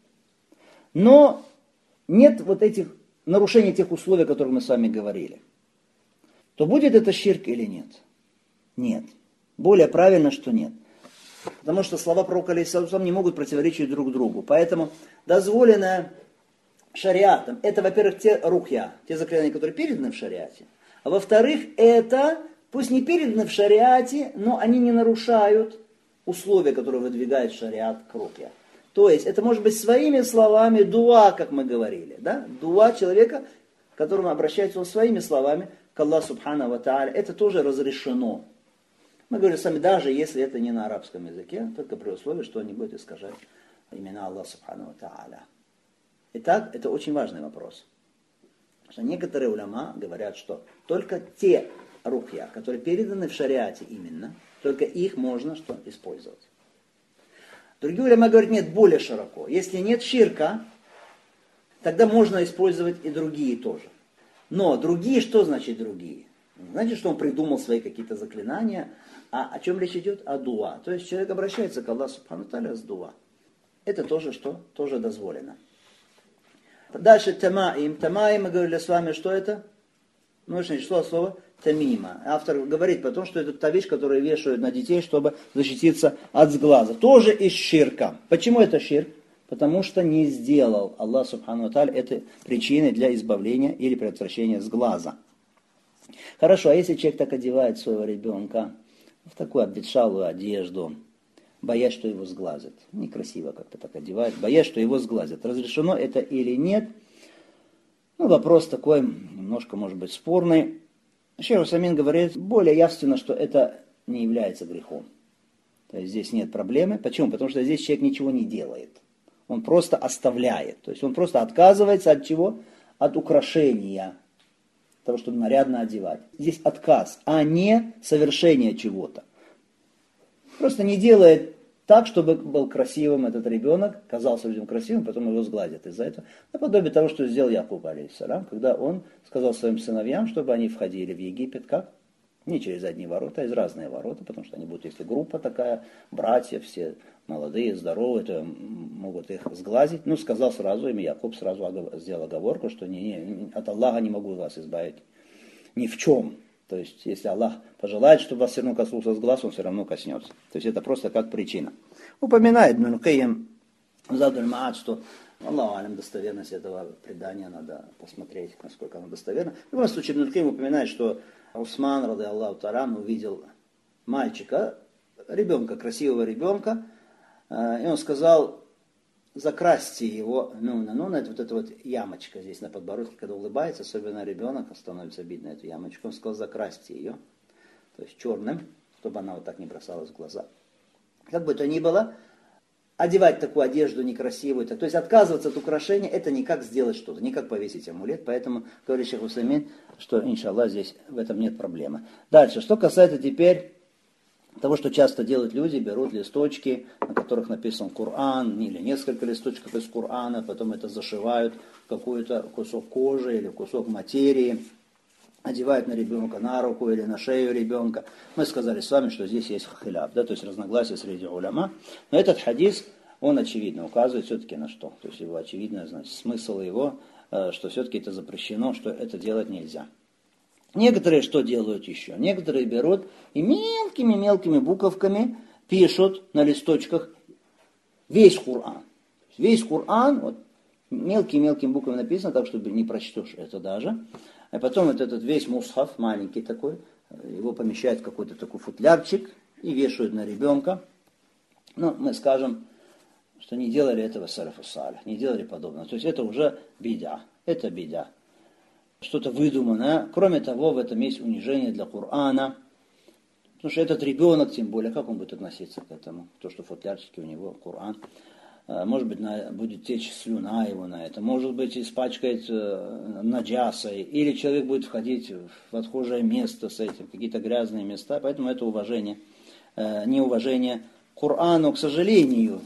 но нет вот этих нарушений тех условий, о которых мы с вами говорили, то будет это ширк или нет? Нет. Более правильно, что нет. Потому что слова пророка алейхиссалату не могут противоречить друг другу. Поэтому дозволенное шариатом, это, во-первых, те рухья, те заклинания, которые переданы в шариате. А во-вторых, это, пусть не переданы в шариате, но они не нарушают условия, которые выдвигает шариат к рухья. То есть, это может быть своими словами дуа, как мы говорили. Да? Дуа человека, к которому обращается он своими словами к Аллаху субхану ва тааля. Это тоже разрешено. Мы говорим сами, даже если это не на арабском языке, только при условии, что он не будет искажать имена Аллаха субхану ва тааля. Итак, это очень важный вопрос. Потому что некоторые уляма говорят, что только те рухья, которые переданы в шариате именно, только их можно что использовать. Другие уляма говорят, нет, более широко. Если нет ширка, тогда можно использовать и другие тоже. Но другие, что значит другие? Не значит, что он придумал свои какие-то заклинания, а о чем речь идет? О дуа. То есть человек обращается к Аллаху субхану ва тааля с дуа. Это тоже что? Тоже дозволено. Дальше тамаим. Тамаим, мы говорили с вами, что это? Множественное число от слова тамима. Автор говорит потом, что это та вещь, которую вешают на детей, чтобы защититься от сглаза. Тоже из ширка. Почему это ширк? Потому что не сделал Аллах субхану ва тааля этой причиной для избавления или предотвращения сглаза. Хорошо, а если человек так одевает своего ребенка в такую обветшалую одежду, боясь, что его сглазят, некрасиво как-то так одевает, боясь, что его сглазят, разрешено это или нет? Ну, вопрос такой, немножко, может быть, спорный. Шейх Усаймин говорит более явственно, что это не является грехом. То есть здесь нет проблемы. Почему? Потому что здесь человек ничего не делает. Он просто оставляет. То есть он просто отказывается от чего? От украшения. Того, чтобы нарядно одевать. Здесь отказ, а не совершение чего-то. Просто не делает так, чтобы был красивым этот ребенок, казался людям красивым, потом его сгладят из-за этого. Наподобие того, что сделал Якуб, алейхиссалям, когда он сказал своим сыновьям, чтобы они входили в Египет, как? Не через одни ворота, а из разные ворота, потому что они будут, если группа такая, братья все молодые, здоровые, то могут их сглазить. Ну, сказал сразу им, Якуб сразу сделал оговорку, что от Аллаха не могу вас избавить ни в чем. То есть, если Аллах пожелает, чтобы вас все равно коснулся с глаз, он все равно коснется. То есть, это просто как причина. Упоминает Ибн Кайим Задуль Маат, что Аллаху алям достоверность этого предания надо посмотреть, насколько оно достоверно. В любом случае, Ибн Кайим упоминает, что Усман, рады Аллаху Таран, увидел мальчика, ребенка, красивого ребенка, и он сказал: закрасьте его, это вот эта вот ямочка здесь на подбородке, когда улыбается, особенно ребенок, становится видно эту ямочку, он сказал: закрасьте ее, то есть черным, чтобы она вот так не бросалась в глаза. Как бы то ни было, одевать такую одежду некрасивую, то есть отказываться от украшения, это не как сделать что-то, не как повесить амулет, поэтому говорит шейх Усаймин, что, иншаллах, здесь в этом нет проблемы. Дальше, что касается теперь того, что часто делают люди, берут листочки, на которых написан Коран, или несколько листочков из Корана, потом это зашивают в какой-то кусок кожи или кусок материи, одевают на ребенка на руку или на шею ребенка. Мы сказали с вами, что здесь есть хиляф, да, то есть разногласия среди уляма. Но этот хадис, он очевидно указывает все-таки на что? То есть его очевидно, значит, смысл его, что все-таки это запрещено, что это делать нельзя. Некоторые что делают еще? Некоторые берут и мелкими-мелкими буковками пишут на листочках весь Коран. Весь Коран, вот, мелкими буквами написано, так, чтобы не прочтешь это даже. А потом вот этот весь мусхаф, маленький такой, его помещают в какой-то такой футлярчик и вешают на ребенка. Ну, мы скажем, что не делали этого салафу салих, не делали подобного. То есть это уже бид'а, это бид'а. Что-то выдуманное. Кроме того, в этом есть унижение для Корана. Потому что этот ребенок, тем более, как он будет относиться к этому? То, что в футлярчике у него Коран. Может быть, будет течь слюна его на это. Может быть, испачкает наджасой. Или человек будет входить в отхожее место с этим. Какие-то грязные места. Поэтому это уважение. Неуважение к Корану, к сожалению.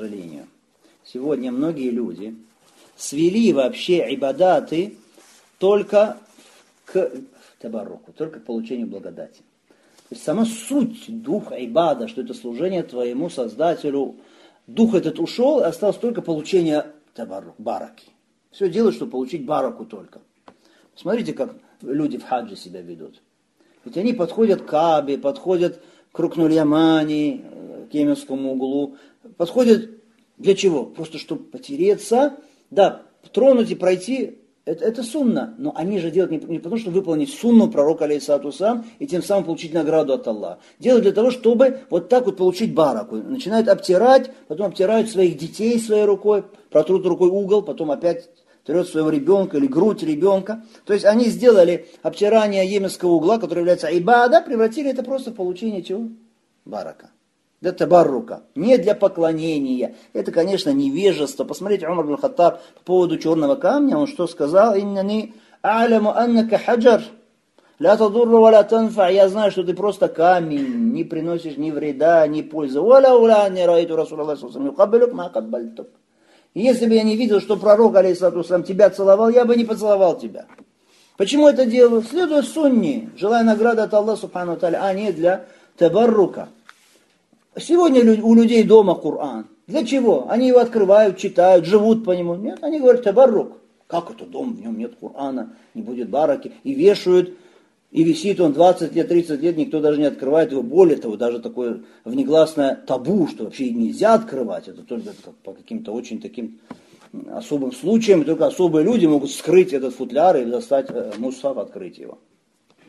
Сегодня многие люди свели вообще ибадаты только к табаруку, только к получению благодати. То есть сама суть духа ибада, что это служение твоему Создателю, дух этот ушел, и осталось только получение табарук, бараки. Все делают, чтобы получить бараку только. Смотрите, как люди в хаджи себя ведут. Ведь они подходят к Каабе, подходят к Рукнуль-Ямани, к Йеменскому углу. Подходят для чего? Просто чтобы потереться, да, тронуть и пройти. Это сунна, но они же делают не потому, чтобы выполнить сунну пророка алейхиссалату вассалям и тем самым получить награду от Аллаха. Делают для того, чтобы вот так вот получить бараку. Начинают обтирать, потом обтирают своих детей своей рукой, протрут рукой угол, потом опять трет своего ребенка или грудь ребенка. То есть они сделали обтирание йеменского угла, который является ибада, превратили это просто в получение чего? Барака. Для табаррука, не для поклонения. Это, конечно, невежество. Посмотрите, Умар ибн Хаттаб по поводу черного камня, он что сказал? «Иннани а'ляму аннака хаджар, ля тадурру ва ля танфа». Я знаю, что ты просто камень, не приносишь ни вреда, ни пользы. «Валя не раиту Расулаллах саллаллаху алейхи ма каббальтук». Если бы я не видел, что пророк, алейхиссалату вассалям, тебя целовал, я бы не поцеловал тебя. Почему это делаю? Следуя сунне, желая награды от Аллаха, субхану тааля, а не для табаррука. Сегодня у людей дома Коран. Для чего? Они его открывают, читают, живут по нему. Нет, они говорят, табаррук. Как это дом, в нем нет Корана, не будет бараки. И вешают, и висит он 20 лет, 30 лет, никто даже не открывает его. Более того, даже такое внегласное табу, что вообще нельзя открывать. Это только по каким-то очень таким особым случаям. Только особые люди могут скрыть этот футляр и достать мусхаф, открыть его.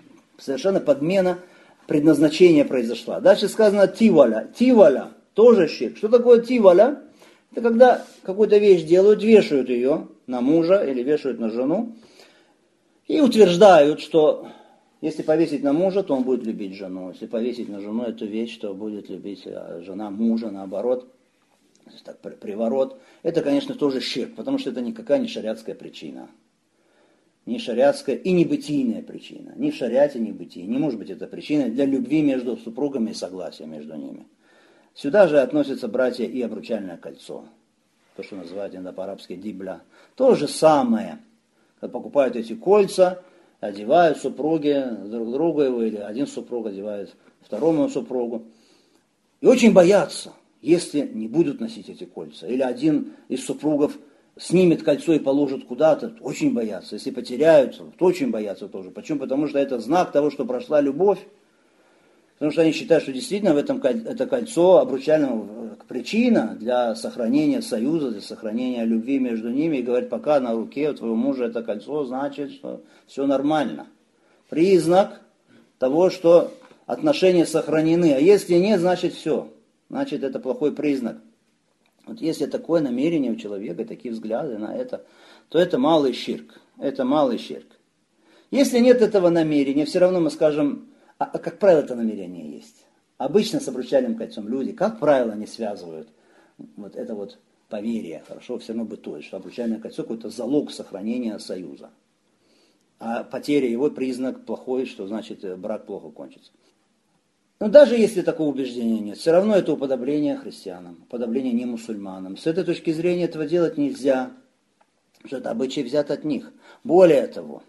Совершенно подмена предназначения произошла. Дальше сказано тиваля. Тиваля тоже ширк. Что такое тиваля? Это когда какую-то вещь делают, вешают ее на мужа или вешают на жену и утверждают, что если повесить на мужа, то он будет любить жену. Если повесить на жену эту вещь, то будет любить жена мужа, наоборот. Так, приворот. Это, конечно, тоже ширк, потому что это никакая не шариатская причина. Не шариатская и не бытийная причина. Ни в шариате, ни в бытии. Не может быть это причиной для любви между супругами и согласия между ними. Сюда же относятся, братья, и обручальное кольцо. То, что называют иногда по-арабски дибля. То же самое. Когда покупают эти кольца, одевают супруги друг друга его, или один супруг одевает второму супругу. И очень боятся, если не будут носить эти кольца. Или один из супругов снимет кольцо и положит куда-то, очень боятся. Если потеряют, то очень боятся тоже. Почему? Потому что это знак того, что прошла любовь. Потому что они считают, что действительно в этом это кольцо обручального причина для сохранения союза, для сохранения любви между ними. И говорят, пока на руке у твоего мужа это кольцо, значит, что все нормально. Признак того, что отношения сохранены. А если нет, значит все. Значит, это плохой признак. Вот если такое намерение у человека, такие взгляды на это, то это малый ширк. Это малый ширк. Если нет этого намерения, все равно мы скажем, а как правило, это намерение есть. Обычно с обручальным кольцом люди, как правило, не связывают вот это вот поверие, хорошо, все равно бытует, что обручальное кольцо какой-то залог сохранения союза. А потеря его признак плохой, что значит брак плохо кончится. Но даже если такого убеждения нет, все равно это уподобление христианам, уподобление не мусульманам. С этой точки зрения этого делать нельзя, что это обычай взят от них. Более того,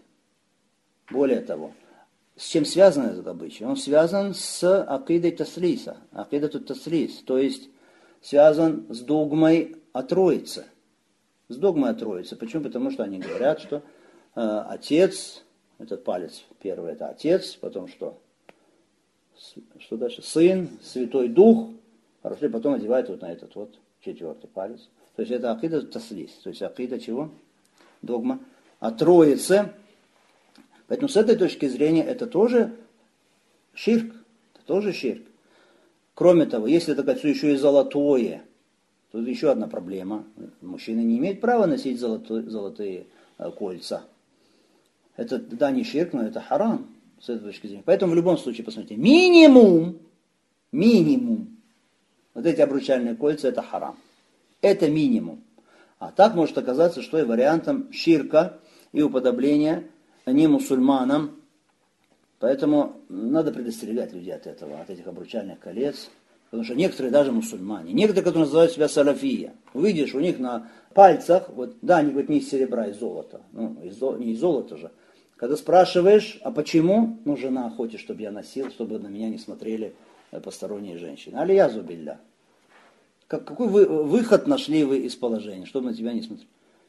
с чем связан этот обычай? Он связан с акидой таслиса, акидату таслис, то есть связан с догмой о Троице. С догмой о Троице. Почему? Потому что они говорят, что отец, этот палец первый это отец, потом что? Что дальше? Сын, Святой Дух, хорошо, и потом одевает вот на этот вот четвертый палец. То есть это акида таслис, то есть акида чего? Догма о Троице. Поэтому с этой точки зрения это тоже ширк. Это тоже ширк. Кроме того, если это кольцо еще и золотое, то это еще одна проблема. Мужчина не имеет права носить золотые кольца. Это, да, не ширк, но это харам. С этой точки зрения. Поэтому в любом случае, посмотрите, минимум, вот эти обручальные кольца, это харам. Это минимум. А так может оказаться, что и вариантом ширка и уподобления не мусульманам. Поэтому надо предостерегать людей от этого, от этих обручальных колец. Потому что некоторые даже мусульмане, некоторые, которые называют себя салафия, увидишь, у них на пальцах, вот, да, они говорят, не из серебра, из золота. Ну, не из золота же. Когда спрашиваешь, а почему? Ну, жена хочет, чтобы я носил, чтобы на меня не смотрели посторонние женщины. Алиязу билля. Какой выход нашли вы из положения, чтобы на тебя не смотрели?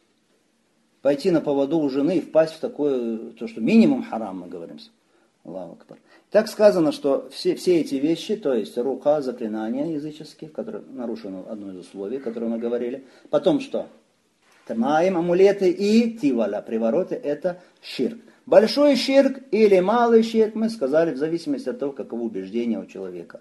Пойти на поводу у жены и впасть в такое, то, что минимум харам, мы говорим. Аллаху акбар. Так сказано, что все эти вещи, то есть рука, заклинания языческие, которые нарушено одно из условий, которые мы говорили. Потом что? Тамаим, амулеты и тиваля, привороты, это ширк. Большой ширк или малый ширк, мы сказали, в зависимости от того, каково убеждение у человека.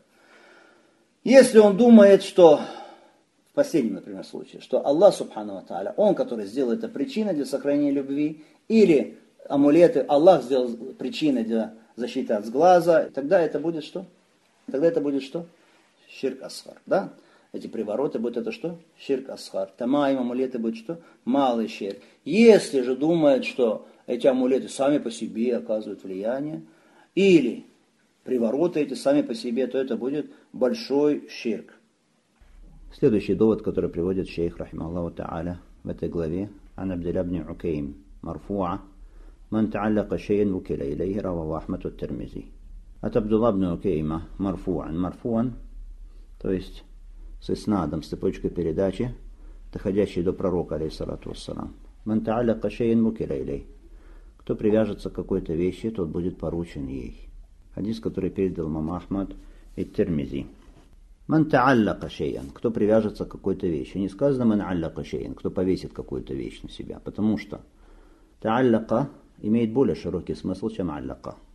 Если он думает, что, в последнем, например, случае, что Аллах, субхану ва тааля, Он, который сделал это причиной для сохранения любви, или амулеты Аллах сделал причиной для защиты от сглаза, тогда это будет что? Тогда это будет что? Ширк асгар, да? Эти привороты будут это что? Ширк асгар. Тамаим, амулеты будут что? Малый ширк. Если же думает, что эти амулеты сами по себе оказывают влияние, или привороты эти сами по себе, то это будет большой ширк. Следующий довод, который приводит шейх, рахимахуллаху та'аля, в этой главе, ан Абдилля ибн Укейм, марфуа, ман та'аллака шей'ан вукиля илейхи, раваху Ахмад ат-Тирмизи. От Абдулла ибн Укейма, марфуан, то есть с иснадом, с цепочкой передачи, доходящей до пророка, алейхиссалату вассалам. Ман та'аллака шей'ан вукиля илейхи. Кто привяжется к какой-то вещи, тот будет поручен ей. Хадис, который передал имам Ахмад и Тирмизи. Ман та'аллака шей'ан. Кто привяжется к какой-то вещи. Не сказано ман аллака шей'ан. Кто повесит какую-то вещь на себя. Потому что та'аллака имеет более широкий смысл, чем аллака.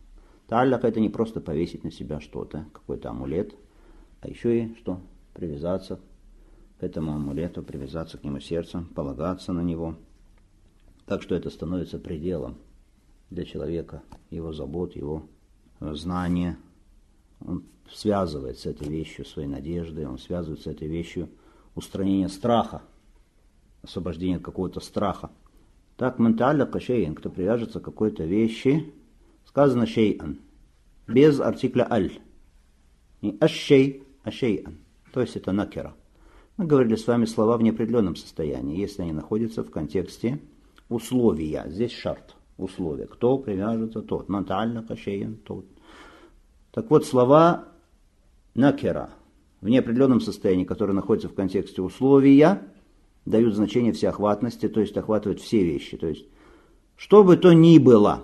Тааллак — это не просто повесить на себя что-то, какой-то амулет, а еще и что? Привязаться к этому амулету, привязаться к нему сердцем, полагаться на него. Так что это становится пределом для человека, его забот, его знания. Он связывает с этой вещью свои надежды, он связывает с этой вещью устранение страха, освобождение от какого-то страха. Так, менталляка шей'ан, кто привяжется к какой-то вещи, сказано шей'ан, без артикля аль. Не аш-шей, а шей'ан. То есть это накера. Мы говорили с вами слова в неопределенном состоянии, если они находятся в контексте условия. Здесь шарт, условия. Кто привяжется, тот. Менталляка шей'ан, тот. Так вот, слова накера в неопределенном состоянии, которые находятся в контексте условия, дают значение всеохватности, то есть охватывают все вещи. То есть, что бы то ни было,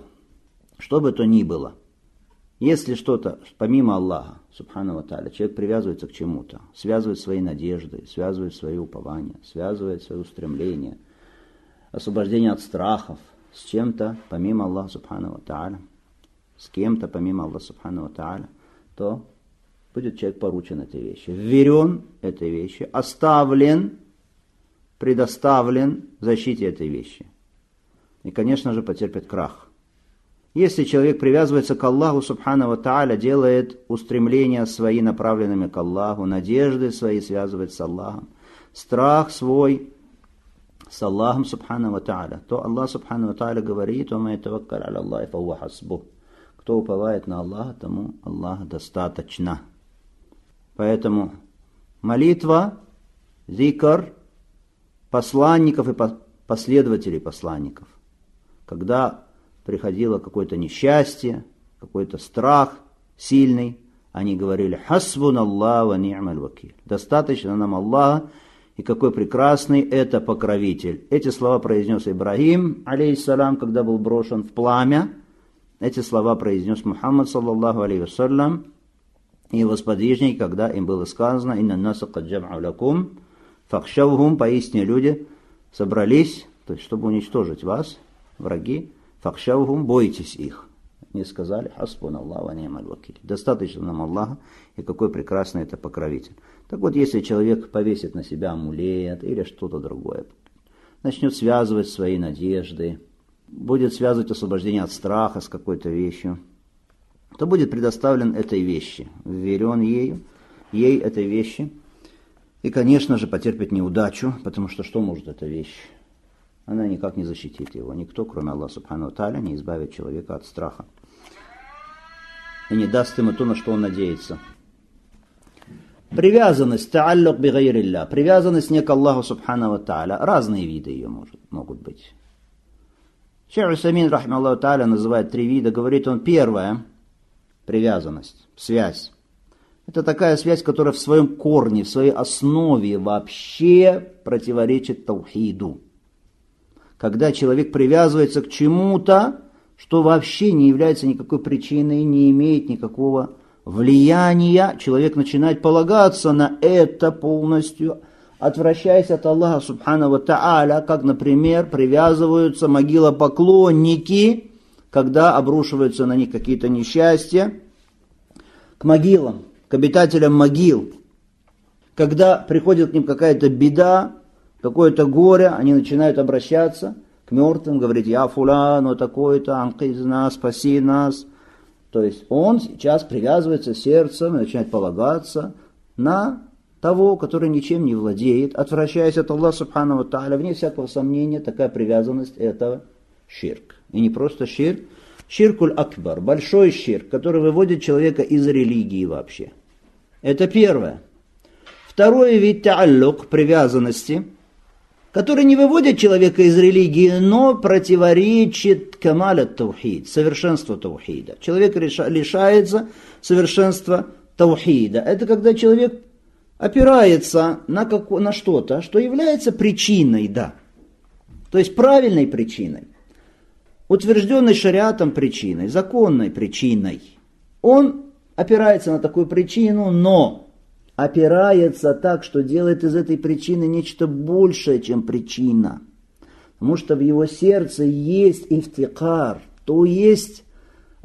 если что-то помимо Аллаха, субхану ва тааля, человек привязывается к чему-то, связывает свои надежды, связывает свои упования, связывает свои устремления, освобождение от страхов с чем-то помимо Аллаха, субхану ва тааля, с кем-то помимо Аллаха, субхану ва тааля, то будет человек поручен этой вещи, вверен этой вещи, оставлен, предоставлен защите этой вещи. И, конечно же, потерпит крах. Если человек привязывается к Аллаху, субхану ва тааля, делает устремления свои направленными к Аллаху, надежды свои связывает с Аллахом, страх свой с Аллахом, субхану ва тааля, то Аллах, субхану ва тааля, говорит: «Ва ман ятаваккаль аля Аллахи фахуа хасбух». Кто уповает на Аллаха, тому Аллаха достаточно. Поэтому молитва, зикр посланников и последователей посланников, когда приходило какое-то несчастье, какой-то страх сильный, они говорили: «Хасбун Аллах ва ни'маль вакиль». Достаточно нам Аллаха, и какой прекрасный это покровитель. Эти слова произнес Ибрагим, алейхиссалям, когда был брошен в пламя. Эти слова произнес Мухаммад, саллаллаху алейхи вассалям, и его сподвижники, когда им было сказано: «Инна наса кад джам'у лакум фахшавхум», поистине люди собрались, то есть чтобы уничтожить вас, враги, фахшавхум, бойтесь их. Они сказали: «Хасбун Аллах ва ни'маль вакиль». Достаточно нам Аллаха, и какой прекрасный это покровитель. Так вот, если человек повесит на себя амулет или что-то другое, начнет связывать свои надежды, будет связывать освобождение от страха с какой-то вещью, то будет предоставлен этой вещи, вверен ей этой вещи, и, конечно же, потерпит неудачу, потому что может эта вещь? Она никак не защитит его. Никто, кроме Аллаха, субхану ва тааля, не избавит человека от страха и не даст ему то, на что он надеется. Привязанность, тааллук би гайрилля, привязанность не к Аллаху, субхану ва тааля, разные виды ее могут быть. Шейх Усаймин, рахмаллаху тааля, называет 3 вида. Говорит он: первое, привязанность, связь. Это такая связь, которая в своем корне, в своей основе вообще противоречит таухиду. Когда человек привязывается к чему-то, что вообще не является никакой причиной, не имеет никакого влияния, человек начинает полагаться на это полностью, отвращаясь от Аллаха, субхану ва тааля, как, например, привязываются могилопоклонники, когда обрушиваются на них какие-то несчастья, к могилам, к обитателям могил. Когда приходит к ним какая-то беда, какое-то горе, они начинают обращаться к мертвым, говорить: «Я фулан, вот такой-то, анкиз нас, спаси нас». То есть он сейчас привязывается сердцем и начинает полагаться на того, который ничем не владеет, отвращаясь от Аллаха, субхану ва тааля. Вне всякого сомнения, такая привязанность — это ширк. И не просто ширк, ширкуль акбар, большой ширк, который выводит человека из религии вообще. Это первое. Второй вид тааллук, привязанности, который не выводит человека из религии, но противоречит камаль ат-таухид, совершенству таухида. Человек лишается совершенства таухида. Это когда человек опирается на что-то, что является причиной, да. То есть правильной причиной, утвержденной шариатом причиной, законной причиной. Он опирается на такую причину, но опирается так, что делает из этой причины нечто большее, чем причина. Потому что в его сердце есть ифтикар, то есть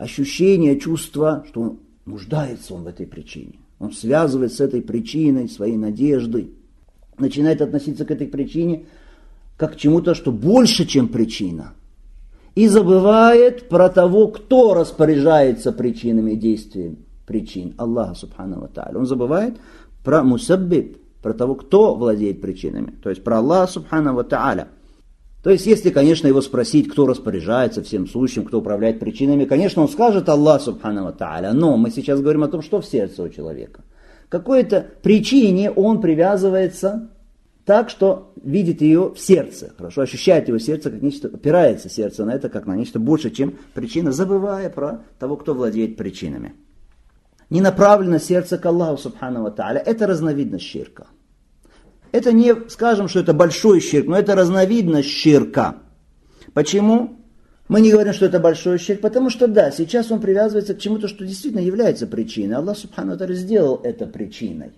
ощущение, чувство, что он нуждается в этой причине. Он связывает с этой причиной свои надежды, начинает относиться к этой причине как к чему-то, что больше, чем причина. И забывает про того, кто распоряжается причинами и действиями причин. Аллаха субхану ва тааля. Он забывает про мусаббиб, про того, кто владеет причинами. То есть про Аллаха субхану ва тааля. То есть, если, конечно, его спросить, кто распоряжается всем сущим, кто управляет причинами, конечно, он скажет Аллах субхану ва тааля. Но мы сейчас говорим о том, что в сердце у человека. К какой-то причине он привязывается так, что видит ее в сердце. Хорошо, ощущает его сердце как нечто, опирается сердце на это как на нечто больше, чем причина, забывая про того, кто владеет причинами. Не направлено сердце к Аллаху субхану ва тааля. Это разновидность ширка. Это не скажем, что это большой ширк, но это разновидность ширка. Почему? Мы не говорим, что это большой ширк, потому что да, сейчас он привязывается к чему-то, что действительно является причиной. Аллах субхану ва тааля сделал это причиной.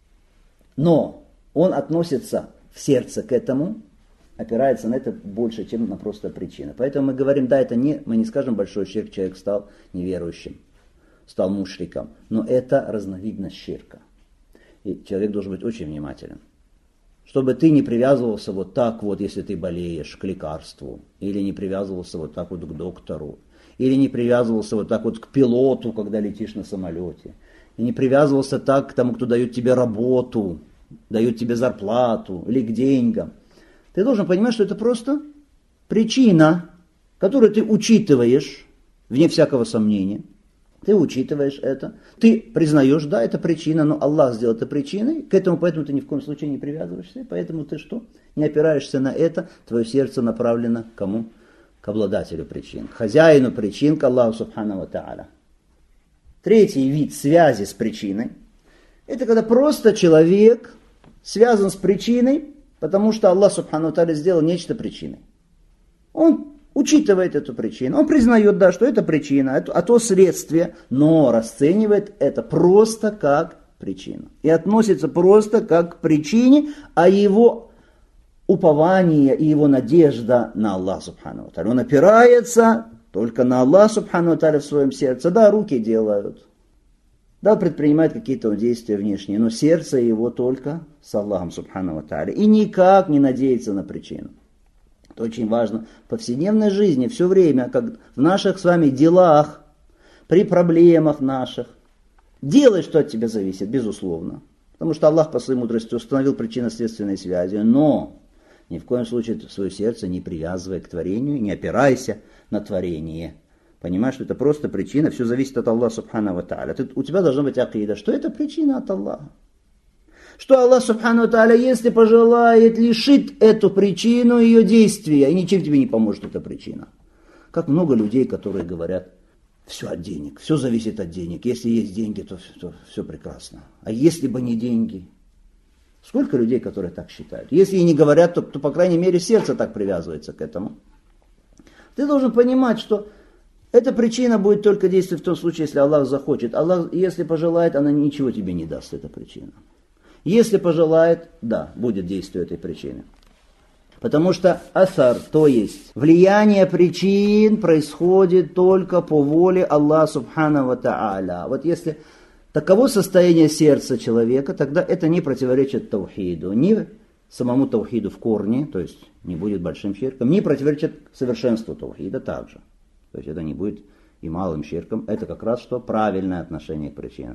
Но он относится в сердце к этому, опирается на это больше, чем на просто причину. Поэтому мы говорим, да, это не, мы не скажем большой ширк, человек стал неверующим, стал мушриком, но это разновидность ширка. И человек должен быть очень внимателен. Чтобы ты не привязывался вот так вот, если ты болеешь, к лекарству, или не привязывался вот так вот к доктору, или не привязывался вот так вот к пилоту, когда летишь на самолете, и не привязывался так к тому, кто дает тебе работу, дает тебе зарплату, или к деньгам. Ты должен понимать, что это просто причина, которую ты учитываешь, вне всякого сомнения. Ты учитываешь это, ты признаешь, да, это причина, но Аллах сделал это причиной, к этому, поэтому ты ни в коем случае не привязываешься, поэтому ты что? Не опираешься на это, твое сердце направлено к кому? К обладателю причин, к хозяину причин, к Аллаху субхану ва тааля. Третий вид связи с причиной, это когда просто человек связан с причиной, потому что Аллах субхану ва тааля сделал нечто причиной. Он учитывает эту причину, он признает, да, что это причина, а то следствие, но расценивает это просто как причину. И относится просто как к причине, а его упование и его надежда на Аллах субхану ва тааля. Он опирается только на Аллах субхану ва тааля в своем сердце. Да, руки делают, да, предпринимает какие-то действия внешние, но сердце его только с Аллахом субхану ва тааля. И никак не надеется на причину. Это очень важно в повседневной жизни, все время, как в наших с вами делах, при проблемах наших. Делай, что от тебя зависит, безусловно. Потому что Аллах по своей мудрости установил причинно-следственные связи. Но ни в коем случае свое сердце не привязывай к творению, не опирайся на творение. Понимаешь, что это просто причина, все зависит от Аллаха субхану ва тааля. У тебя должна быть акида, что это причина от Аллаха. Что Аллах субхану ва тааля, если пожелает, лишит эту причину ее действия, и ничем тебе не поможет эта причина. Как много людей, которые говорят, все от денег, все зависит от денег. Если есть деньги, то все прекрасно. А если бы не деньги? Сколько людей, которые так считают? Если и не говорят, то по крайней мере сердце так привязывается к этому. Ты должен понимать, что эта причина будет только действовать в том случае, если Аллах захочет. Аллах, если пожелает, она ничего тебе не даст, эта причина. Если пожелает, да, будет действие этой причины. Потому что асар, то есть влияние причин происходит только по воле Аллаха субхану ва тааля. Вот если таково состояние сердца человека, тогда это не противоречит таухиду, ни самому таухиду в корне, то есть не будет большим ширком, не противоречит совершенству таухида также. То есть это не будет и малым ширком, это как раз что правильное отношение к причинам.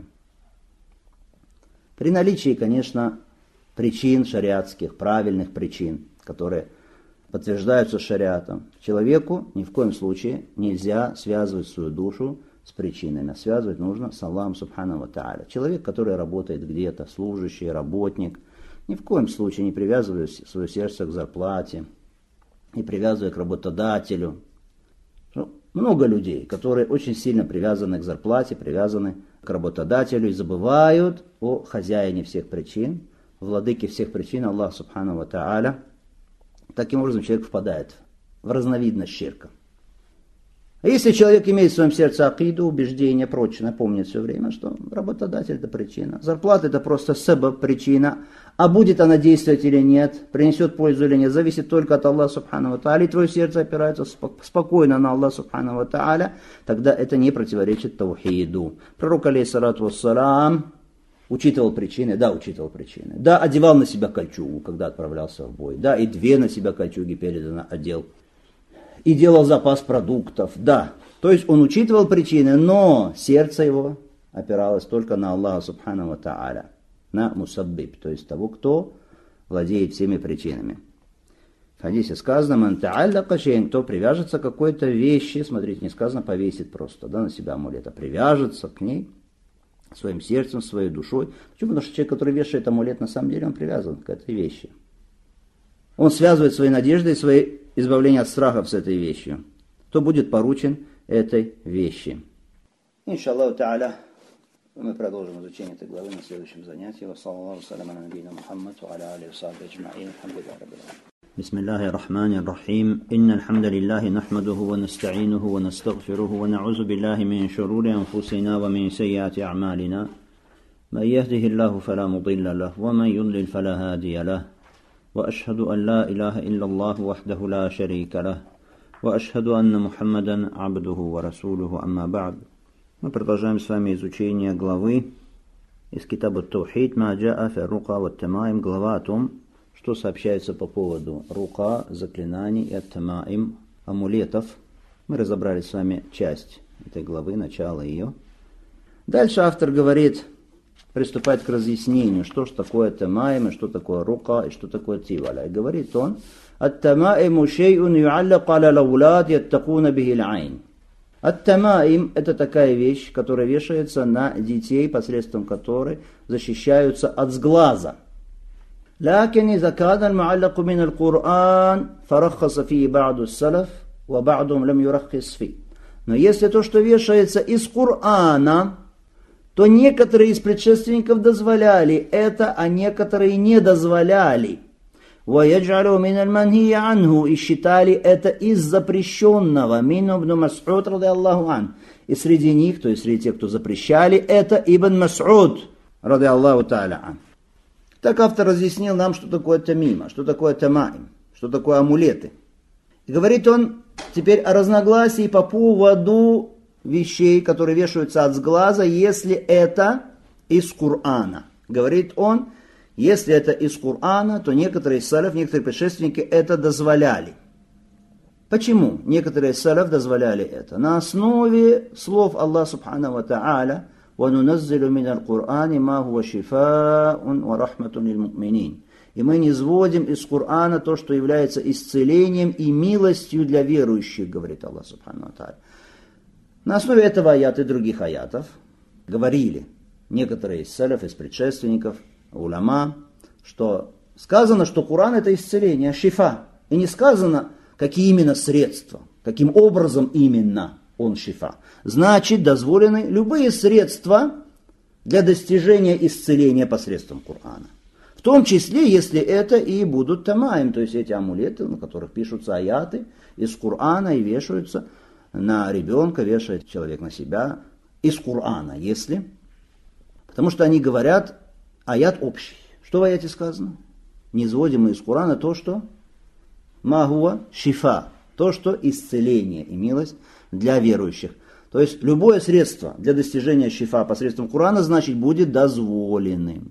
При наличии, конечно, причин шариатских, правильных причин, которые подтверждаются шариатом, человеку ни в коем случае нельзя связывать свою душу с причинами. Связывать нужно с Аллахом субхану ва тааля. Человек, который работает где-то, служащий, работник, ни в коем случае не привязывает свое сердце к зарплате, не привязывает к работодателю. Много людей, которые очень сильно привязаны к зарплате, привязаны к работодателю и забывают о хозяине всех причин, владыке всех причин, Аллах субхану ва тааля. Таким образом человек впадает в разновидность ширка. А если человек имеет в своем сердце акиду, убеждение прочно, помнит все время, что работодатель это причина, зарплата это просто себаб, причина, а будет она действовать или нет, принесет пользу или нет, зависит только от Аллаха субхану ва тааля, и твое сердце опирается спокойно на Аллаха субхану ва тааля, тогда это не противоречит таухиду. Пророк алейхиссалату вассалам учитывал причины, да, одевал на себя кольчугу, когда отправлялся в бой, да, и 2 на себя кольчуги передано одел. И делал запас продуктов, да. То есть он учитывал причины, но сердце его опиралось только на Аллаха субхану ва тааля, на мусаббиб, то есть того, кто владеет всеми причинами. В хадисе сказано, ман та'аллака шей'ан, кто привяжется к какой-то вещи, смотрите, не сказано повесит просто, да, на себя амулет, а привяжется к ней своим сердцем, своей душой. Почему? Потому что человек, который вешает амулет, на самом деле он привязан к этой вещи. Он связывает свои надежды и свои избавления от страхов с этой вещью. Кто будет поручен этой вещи? Иншаллаху та'аля, мы продолжим изучение этой главы на следующем занятии. Вассалаллаху салям аля набийна Мухаммад ва аля алихи ва сахбихи аджмаин. Алхамдулиллахи раббил аламин. Бисмиллахир рахманир рахим. Иннал хамдалиллахи нахмадуху ва наста'инуху ва настагфируhu ва на'удзу биллахи мин шурури анфусина ва мин саййати а'малина. Ман яхдихиллаху фала мудилля лаху ва ман юдлил фала хадия лаху. وأشهد أن لا إله إلا الله وحده لا شريك له وأشهد أن محمدا عبده ورسوله أما بعد. Мы продолжаем с вами изучение главы из китаба Таухид ма джаа фи рука ва тамаим, глава о том, что сообщается по поводу рука, заклинаний и ат-тамаим, амулетов. Мы разобрали с вами часть этой главы, начало ее. Дальше автор говорит, приступает к разъяснению, что же такое тамаим, что такое рука и что такое тиваля. И говорит он, ат-тамаиму шей'ун ю'аллаку аля лаулад яттакуна бихи аль-айн. Ат-тамаим – это такая вещь, которая вешается на детей, посредством которой защищаются от сглаза. لكن إذا كان المعلق من القرآن فرخص فيه بعض السلف وبعضهم لم يرخص فيه. Но если то, что вешается из Корана, то некоторые из предшественников дозволяли это, а некоторые не дозволяли. وَيَجْعَلُوا مِنَ الْمَنْهِيَ عَنْهُ, и считали это из запрещенного. مِنْ ابْنُ مَسْعُودَ رَضِيَ اللَّهُ عَنْهُ. И среди них, то есть среди тех, кто запрещали это, Ибн Мас'уд, رضي الله تعالى عنه. Так автор разъяснил нам, что такое тамима, что такое тамаим, что такое амулеты. И говорит он теперь о разногласии по поводу вещей, которые вешаются от сглаза, если это из Корана. Говорит он, если это из Корана, то некоторые салаф, некоторые предшественники это дозволяли. Почему некоторые салаф дозволяли это? На основе слов Аллаха субхану ва тааля, وَنُنَزِّلُ مِنَ الْقُرْآنِ مَا هُوَ شِفَاءٌ وَرَحْمَةٌ لِلْمُؤْمِنِينَ. И мы низводим из Корана то, что является исцелением и милостью для верующих, говорит Аллах субхану ва тааля. На основе этого аята и других аятов говорили некоторые из салаф, из предшественников, уляма, что сказано, что Коран это исцеление, шифа. И не сказано, какие именно средства, каким образом именно он шифа. Значит, дозволены любые средства для достижения исцеления посредством Корана. В том числе, если это и будут тамаим, то есть эти амулеты, на которых пишутся аяты из Корана и вешаются на ребенка, вешает человек на себя из Корана, если. Потому что они говорят, аят общий. Что в аяте сказано? Низводим мы из Корана то, что магуа шифа, то, что исцеление и милость для верующих. То есть любое средство для достижения шифа посредством Корана, значит, будет дозволенным.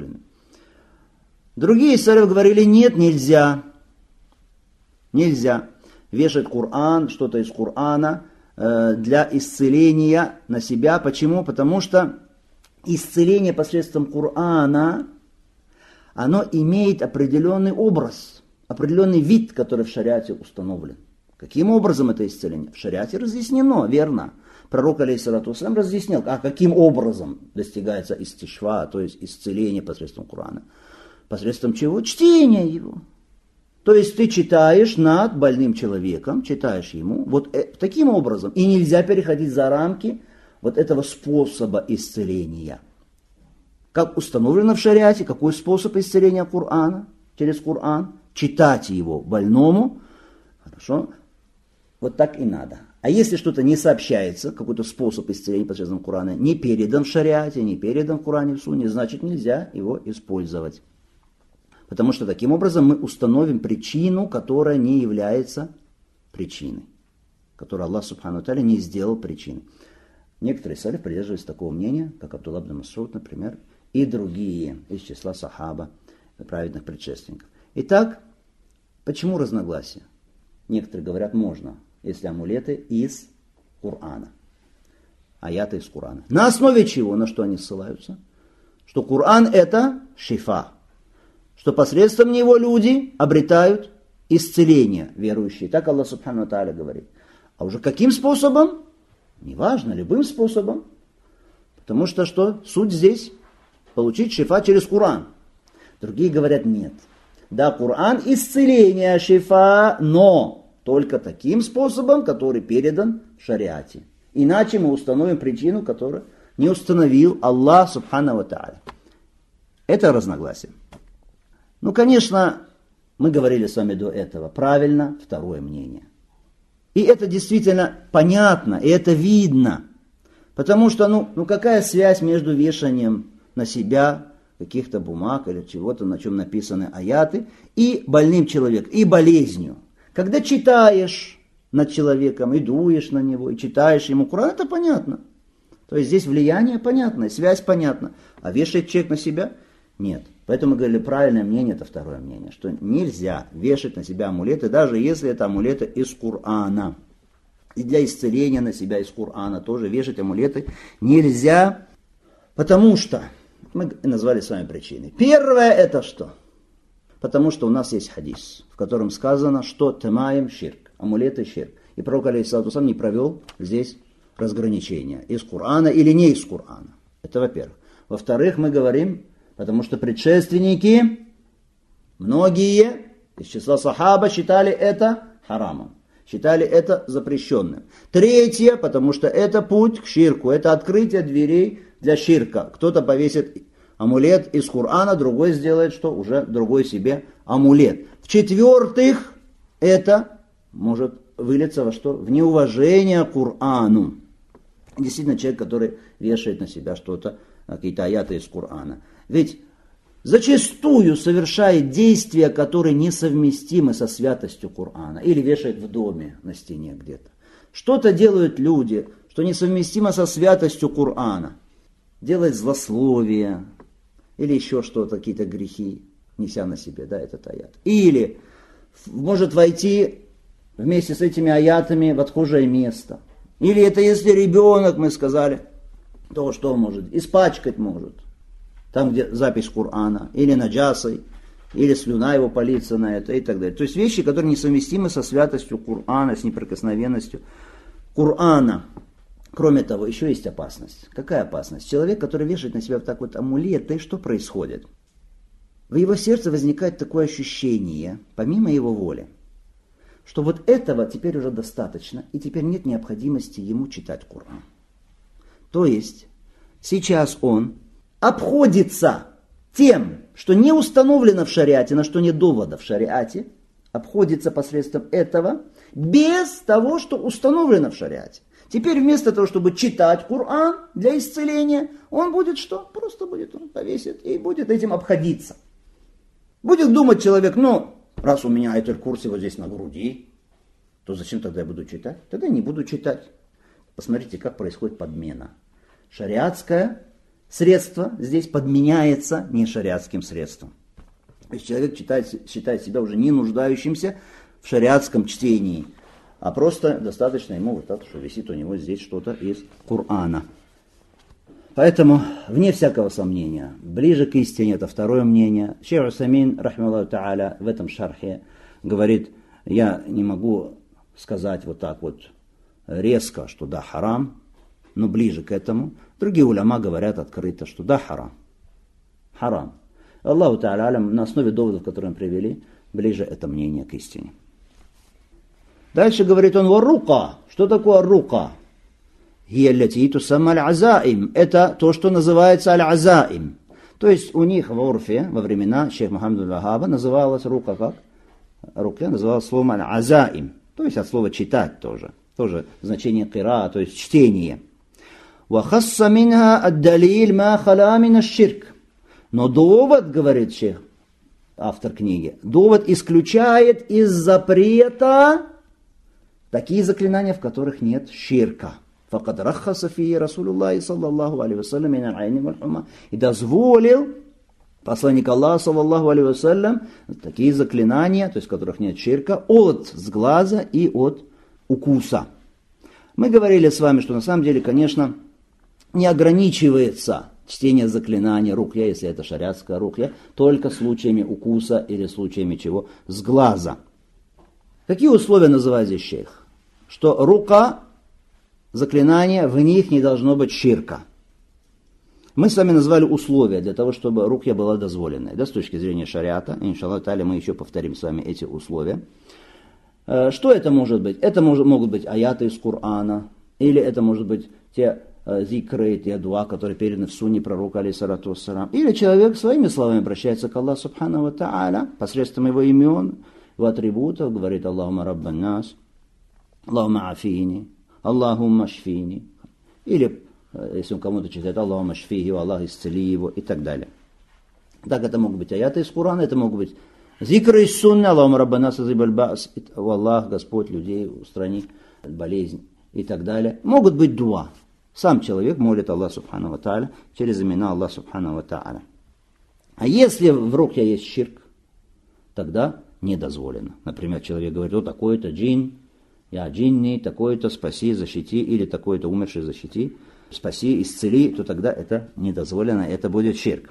Другие салафы говорили, нет, нельзя. Нельзя вешать Коран, что-то из Корана для исцеления на себя. Почему? Потому что исцеление посредством Корана, оно имеет определенный образ, определенный вид, который в шариате установлен. Каким образом это исцеление? В шариате разъяснено, верно. Пророк, алейхиссалату вассалям, разъяснил, а каким образом достигается истишфа, то есть исцеление посредством Корана. Посредством чего? Чтения его. То есть ты читаешь над больным человеком, читаешь ему вот таким образом. И нельзя переходить за рамки вот этого способа исцеления. Как установлено в шариате, какой способ исцеления Корана? Через Коран. Читать его больному. Хорошо. Вот так и надо. А если что-то не сообщается, какой-то способ исцеления посредством Корана, не передан в шариате, не передан в Коране, в Сунне, значит нельзя его использовать. Потому что таким образом мы установим причину, которая не является причиной, которую Аллах Субхану Тааля не сделал причиной. Некоторые салиф придерживаются такого мнения, как Абдулла ибн Мас'уд, например, и другие из числа сахаба, праведных предшественников. Итак, почему разногласия? Некоторые говорят, можно, если амулеты из Корана. Аяты из Корана. На основе чего? На что они ссылаются? Что Коран это шифа. Что посредством него люди обретают исцеление, верующие. Так Аллах Субхану Тааля говорит. А уже каким способом? Неважно, любым способом. Потому что что? Суть здесь получить шифа через Коран. Другие говорят нет. Да, Коран исцеление шифа, но только таким способом, который передан в шариате. Иначе мы установим причину, которую не установил Аллах Субхану Тааля. Это разногласие. Ну, конечно, мы говорили с вами до этого. Правильно, второе мнение. И это действительно понятно, и это видно. Потому что, ну какая связь между вешанием на себя каких-то бумаг или чего-то, на чем написаны аяты, и больным человеком, и болезнью. Когда читаешь над человеком, и дуешь на него, и читаешь ему Коран, это понятно. То есть здесь влияние понятно, связь понятна. А вешает человек на себя? Нет. Поэтому мы говорили, правильное мнение, это второе мнение, что нельзя вешать на себя амулеты, даже если это амулеты из Корана. И для исцеления на себя из Корана тоже вешать амулеты нельзя, потому что, мы назвали с вами причины. Первое это что? Потому что у нас есть хадис, в котором сказано, что тамаим ширк, амулеты ширк. И пророк алейхиссалату вассалям не провел здесь разграничения, из Корана или не из Корана. Это во-первых. Во-вторых, мы говорим, потому что предшественники, многие из числа сахаба считали это харамом, считали это запрещенным. Третье, потому что это путь к ширку, это открытие дверей для ширка. Кто-то повесит амулет из Корана, другой сделает что? Уже другой себе амулет. В-четвертых, это может вылиться во что? В неуважение к Корану. Действительно, человек, который вешает на себя что-то, какие-то аяты из Корана. Ведь зачастую совершает действия, которые несовместимы со святостью Корана. Или вешает в доме на стене где-то. Что-то делают люди, что несовместимо со святостью Корана. Делает злословие. Или еще что-то, какие-то грехи, неся на себе, да, этот аят. Или может войти вместе с этими аятами в отхожее место. Или это если ребенок, мы сказали, то что может? Испачкать может. Там, где запись Корана, или наджасой, или слюна его палится на это, и так далее. То есть вещи, которые несовместимы со святостью Корана, с неприкосновенностью Корана. Кроме того, еще есть опасность. Какая опасность? Человек, который вешает на себя вот так вот амулеты, что происходит? В его сердце возникает такое ощущение, помимо его воли, что вот этого теперь уже достаточно, и теперь нет необходимости ему читать Коран. То есть, сейчас он обходится тем, что не установлено в шариате, на что нет довода в шариате, обходится посредством этого, без того, что установлено в шариате. Теперь вместо того, чтобы читать Коран для исцеления, он будет что? Просто будет, он повесит и будет этим обходиться. Будет думать человек, раз у меня этот курс вот здесь на груди, то зачем тогда я буду читать? Тогда не буду читать. Посмотрите, как происходит подмена. Шариатское средство здесь подменяется не шариатским средством. То есть человек считает себя уже не нуждающимся в шариатском чтении, а просто достаточно ему вот так, что висит у него здесь что-то из Корана. Поэтому, вне всякого сомнения, ближе к истине, это второе мнение. Шейх Усаймин, рахмаллаху та'аля, в этом шархе говорит, я не могу сказать вот так вот резко, что да, харам, но ближе к этому. Другие уляма говорят открыто, что да, харам. Харам. Аллаху та'аля, на основе доводов, которые мы привели, ближе это мнение к истине. Дальше говорит он, варука. Что такое рука? Это то, что называется аль-азаим. То есть у них в урфе, во времена шейха Мухаммада аль-Вахаба, называлась рука как? Рука называлась словом аль-азаим. То есть от слова читать тоже. Тоже значение кира, то есть чтение. وَخَصَّ مِنْهَا الدَّلِيلْ مَا خَلَا مِنَ الشِّرْكِ. Но довод, говорит шейх, автор книги, довод исключает из запрета такие заклинания, в которых нет ширка. فَقَدْ رَخَّصَ فِيهِ رَسُولُ اللَّهِ صَلَّى اللَّهُ عَلَيْهِ وَسَلَّمَ مِنَ الْعَيْنِ وَالْحُمَى. И дозволил посланник Аллаха, саллаллаху алейхи вассалям, такие заклинания, то есть в которых нет ширка, от сглаза и от укуса. Мы говорили с вами, что на самом деле, конечно, не ограничивается чтение заклинания рукья, если это шариатская рукья, только случаями укуса или случаями чего? Сглаза. Какие условия называет здесь шейх? Что рука, заклинания, в них не должно быть ширка. Мы с вами назвали условия для того, чтобы рукья была дозволенной, да, с точки зрения шариата. Иншаллах та'аля, мы еще повторим с вами эти условия. Что это может быть? Это могут быть аяты из Корана, или это может быть те зикры, те дуа, которые переданы в сунне пророка, алейхиссалату вассалям. Или человек своими словами обращается к Аллаху субхану ва та'аля, посредством его имен, в атрибутах, говорит Аллахума раббан нас, Аллахума афини, Аллахума шфини. Или если он кому-то читает Аллахума шфихи, Аллах исцели его и так далее. Так это могут быть аяты из Корана, это могут быть зикры из сунны, Аллахума раббана сазиб аль-баас, Аллах, Господь, людей, устрани болезнь и так далее. Могут быть дуа. Сам человек молит Аллах субхану ва та'аля через имена Аллаха субхану ва та'аля. А если в рукья есть ширк, тогда не дозволено. Например, человек говорит, о, такой-то джин, я джинни, такой-то спаси, защити, или такой-то умерший защити, спаси, исцели, то тогда это не дозволено, это будет ширк.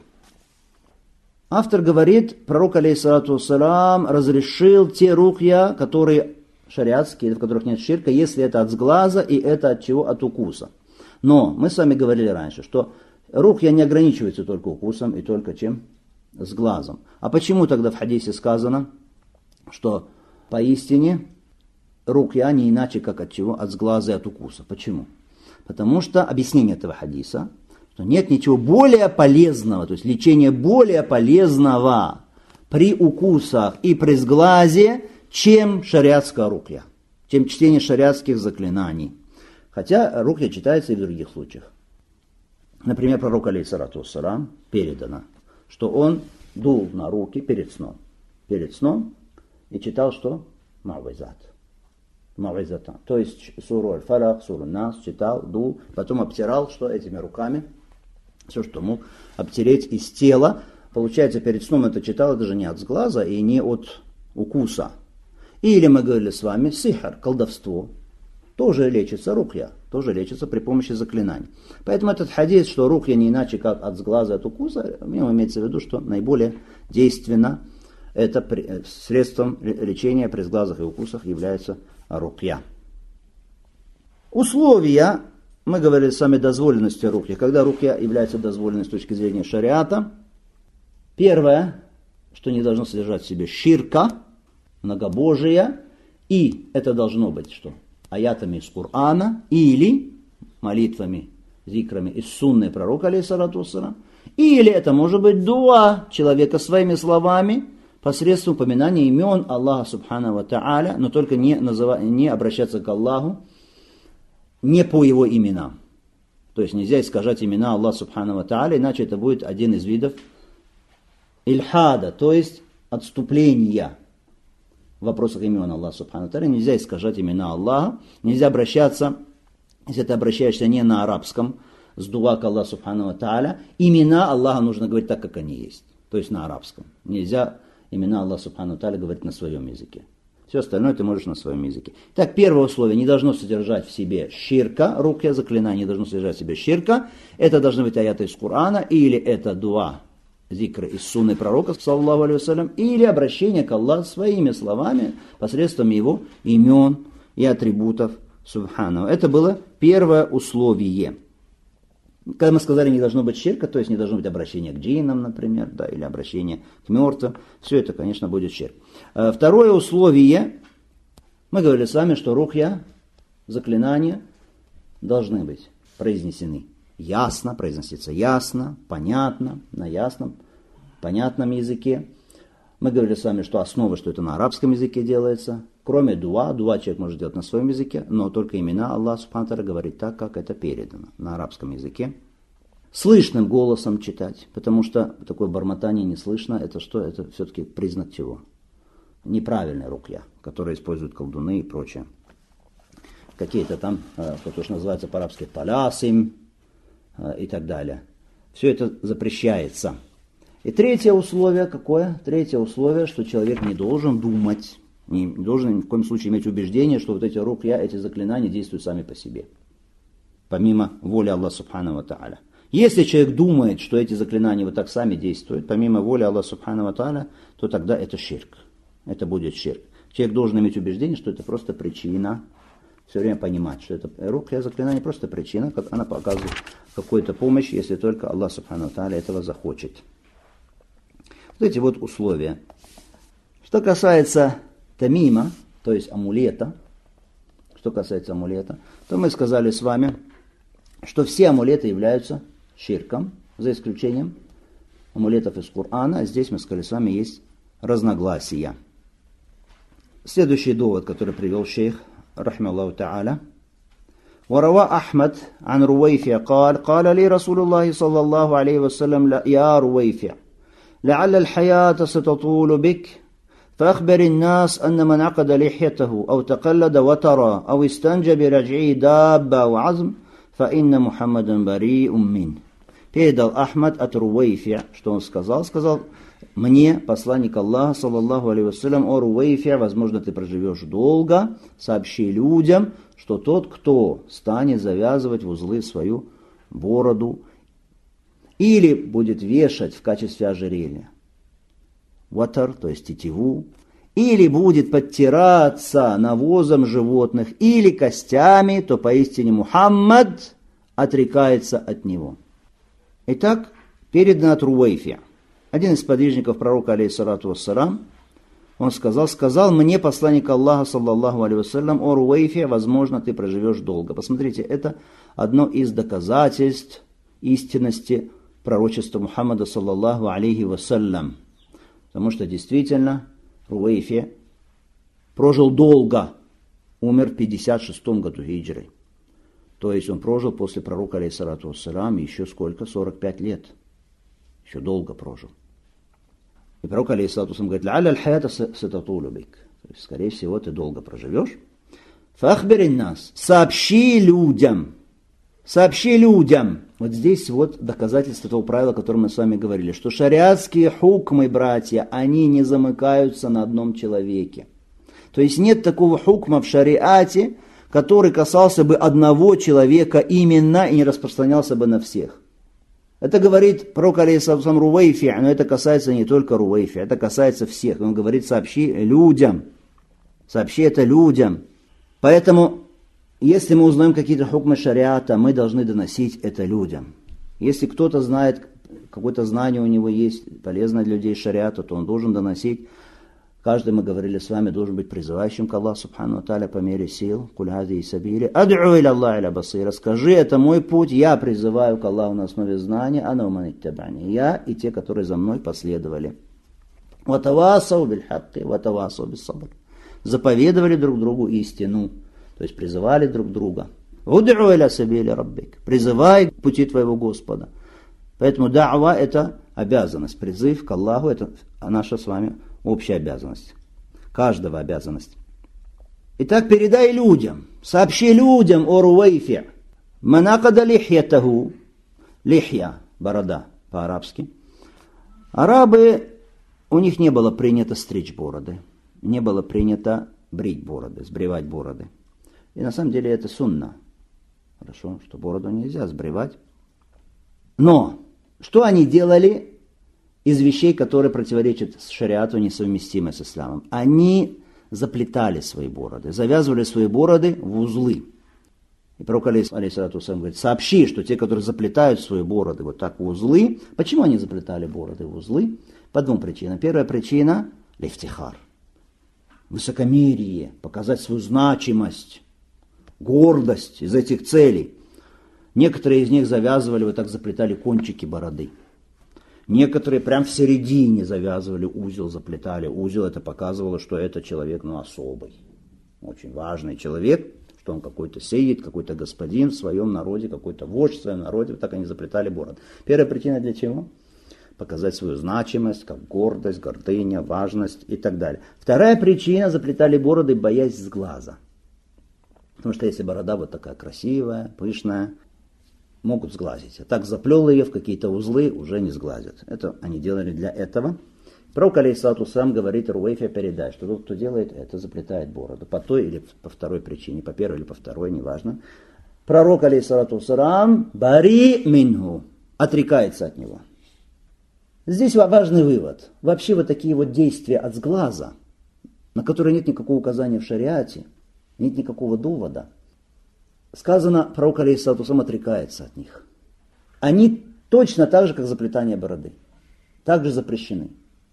Автор говорит, пророк, алейхиссалату вассалам, разрешил те рукья, которые шариатские, в которых нет ширка, если это от сглаза и это от чего? От укуса. Но мы с вами говорили раньше, что рукья не ограничиваются только укусом и только чем? С глазом. А почему тогда в хадисе сказано, что поистине рукья не иначе, как от чего? От сглаза и от укуса. Почему? Потому что объяснение этого хадиса, что нет ничего более полезного, то есть лечения более полезного при укусах и при сглазе, чем шариатская рукья, чем чтение шариатских заклинаний. Хотя рукья читается и в других случаях. Например, пророк, алейхиссалату вассалам, передано, что он дул на руки перед сном и читал что? Мауизат. Мауизата. То есть суру аль-фалах, суру нас читал, дул, потом обтирал что этими руками, все, что мог обтереть из тела. Получается, перед сном это читал даже не от сглаза и не от укуса. Или мы говорили с вами, сихр, колдовство, тоже лечится рукья, тоже лечится при помощи заклинаний. Поэтому этот хадис, что рукья не иначе, как от сглаза, от укуса, имеется в виду, что наиболее действенно это средством лечения при сглазах и укусах является рукья. Условия, мы говорили с вами дозволенности рукья. Когда рукья является дозволенной с точки зрения шариата, первое, что не должно содержать в себе ширка, многобожие, и это должно быть что? Аятами из Корана или молитвами, зикрами из сунны пророка, алейхиссалату вассалам, или это может быть дуа человека своими словами посредством упоминания имен Аллаха субхану ва та'аля, но только не обращаться к Аллаху не по его именам. То есть нельзя искажать имена Аллаха субхану ва та'аля, иначе это будет один из видов ильхада, то есть отступления в вопросах имен Аллаха субхану ва та'аля. Нельзя искажать имена Аллаха, нельзя обращаться, если ты обращаешься не на арабском, с дуа к Аллаху субхану ва та'аля, имена Аллаха нужно говорить так, как они есть, то есть на арабском. Нельзя имена Аллаха субхану ва та'аля говорить на своем языке. Все остальное ты можешь на своем языке. Так, первое условие, не должно содержать в себе ширка, рукья, заклинание не должно содержать в себе ширка. Это должны быть аяты из Корана, или это дуа, зикры из сунны пророка, саллаллаху алейхи вассалям, или обращение к Аллаху своими словами посредством его имен и атрибутов субхану. Это было первое условие. Когда мы сказали, не должно быть ширка, то есть не должно быть обращения к джиннам, например, да, или обращения к мертвым, все это, конечно, будет ширк. Второе условие, мы говорили с вами, что рукья, заклинания должны быть произнесены ясно, произноситься ясно, понятно, на ясном, понятном языке. Мы говорили с вами, что основа, что это на арабском языке делается. Кроме дуа человек может делать на своем языке, но только имена Аллах Субхану ва Тааля говорит так, как это передано на арабском языке. Слышным голосом читать, потому что такое бормотание не слышно, это что? Это все-таки признак чего? Неправильная рукья, которые используют колдуны и прочее. Какие-то там, то, что называется по-арабски талясим и так далее. Все это запрещается. И третье условие какое? Третье условие, что человек не должен думать, не должен ни в коем случае иметь убеждение, что вот эти рукья, эти заклинания действуют сами по себе. Помимо воли Аллаха Субхану ва Тааля. Если человек думает, что эти заклинания вот так сами действуют, помимо воли Аллаха Субхану ва Тааля, то тогда это ширк. Это будет ширк. Человек должен иметь убеждение, что это просто причина, все время понимать, что это рукья, заклинание просто причина, как она показывает какую-то помощь, если только Аллах Субхану ва Тааля этого захочет. Вот эти вот условия. Что касается тамима, то есть амулета, то мы сказали с вами, что все амулеты являются ширком, за исключением амулетов из Корана. Здесь мы сказали с вами есть разногласия. Следующий довод, который привел шейх, рахмаллаху та'аля. وروى أحمد عن رويفع قال لي رسول الله صلى الله عليه وسلم يا رويفع لعل الحياة ستطول بك فأخبر الناس أن من عقد لحيته أو تقلد وترى أو استنجى برجعه دابة أو عظم فإن محمدا بريء منه. Передал Ахмад от Рувейфи, что он сказал? Сказал мне, посланник Аллаха, саллаллаху алейхи вассалям, о Рувейфи, возможно, ты проживешь долго, сообщи людям, что тот, кто станет завязывать в узлы свою бороду, или будет вешать в качестве ожерелья ватар, то есть тетиву, или будет подтираться навозом животных, или костями, то поистине Мухаммад отрекается от него. Итак, передано от Рувейфи. Один из подвижников пророка, алейхиссалату вассалам, он сказал мне, посланник Аллаха, саллаллаху алейхи вассалям, о Рувейфи, возможно, ты проживешь долго. Посмотрите, это одно из доказательств истинности пророчества Мухаммада, саллаллаху алейхи вассалям. Потому что действительно Рувейфи прожил долго, умер в 56 году хиджры. То есть он прожил после пророка, алейхиссалату вассалям, еще сколько? 45 лет. Еще долго прожил. И пророк, алейхиссалату вассалям, говорит, «Л'алля аль-хаята сататулу бик». То есть, скорее всего, ты долго проживешь. «Фахбирин нас». Сообщи людям. Сообщи людям. Вот здесь вот доказательство того правила, о котором мы с вами говорили, что шариатские хукмы, братья, они не замыкаются на одном человеке. То есть нет такого хукма в шариате, который касался бы одного человека именно и не распространялся бы на всех. Это говорит пророк, алейхиссалам, Рувейфи, но это касается не только Рувейфи, это касается всех. Он говорит, сообщи людям. Сообщи это людям. Поэтому, если мы узнаем какие-то хукмы шариата, мы должны доносить это людям. Если кто-то знает, какое-то знание у него есть, полезное для людей шариата, то он должен доносить. Каждый, мы говорили с вами, должен быть призывающим к Аллаху Субхану ва Тааля по мере сил. Куль хази сабили. Ад'у иля Аллахи ля басира. Скажи, это мой путь, я призываю к Аллаху на основе знания, ана уман иттабани. Я и те, которые за мной последовали. Ватавасау биль хакки, ватавасау бис сабр. Заповедовали друг другу истину. То есть призывали друг друга. Уд'у иля сабили раббик. Призывай к пути твоего Господа. Поэтому да'ва – это обязанность. Призыв к Аллаху – это наша с вами общая обязанность. Каждого обязанность. Итак, передай людям, сообщи людям о Рувейфи. Манакада лихьятаху. Лихья, борода по-арабски. Арабы, у них не было принято стричь бороды. Не было принято брить бороды, сбривать бороды. И на самом деле это сунна. Хорошо, что бороду нельзя сбривать. Но, что они делали из вещей, которые противоречат шариату, несовместимы с исламом? Они заплетали свои бороды, завязывали свои бороды в узлы. И пророк, алейхиссалату вассалям, говорит, сообщи, что те, которые заплетают свои бороды вот так в узлы, почему они заплетали бороды в узлы? По двум причинам. Первая причина – лифтихар. Высокомерие, показать свою значимость, гордость из этих целей. Некоторые из них завязывали, вот так заплетали кончики бороды. Некоторые прям в середине завязывали узел, заплетали узел. Это показывало, что это человек, особый. Очень важный человек, что он какой-то сеет, какой-то господин в своем народе, какой-то вождь в своем народе. Вот так они заплетали бороды. Первая причина для чего? Показать свою значимость, как гордость, гордыня, важность и так далее. Вторая причина, заплетали бороды, боясь сглаза. Потому что если борода вот такая красивая, пышная, могут сглазить. А так заплел ее в какие-то узлы, уже не сглазят. Это они делали для этого. Пророк алейхиссалату вассалам говорит Руэйфе, передай, что тот, кто делает это, заплетает бороду. По той или по второй причине, по первой или по второй, неважно. Пророк алейхиссалату вассалам бари минху, отрекается от него. Здесь важный вывод. Вообще вот такие вот действия от сглаза, на которые нет никакого указания в шариате, нет никакого довода. Сказано, пророк алейхиссалату вассалам отрекается от них. Они точно так же, как заплетание бороды. Также запрещены.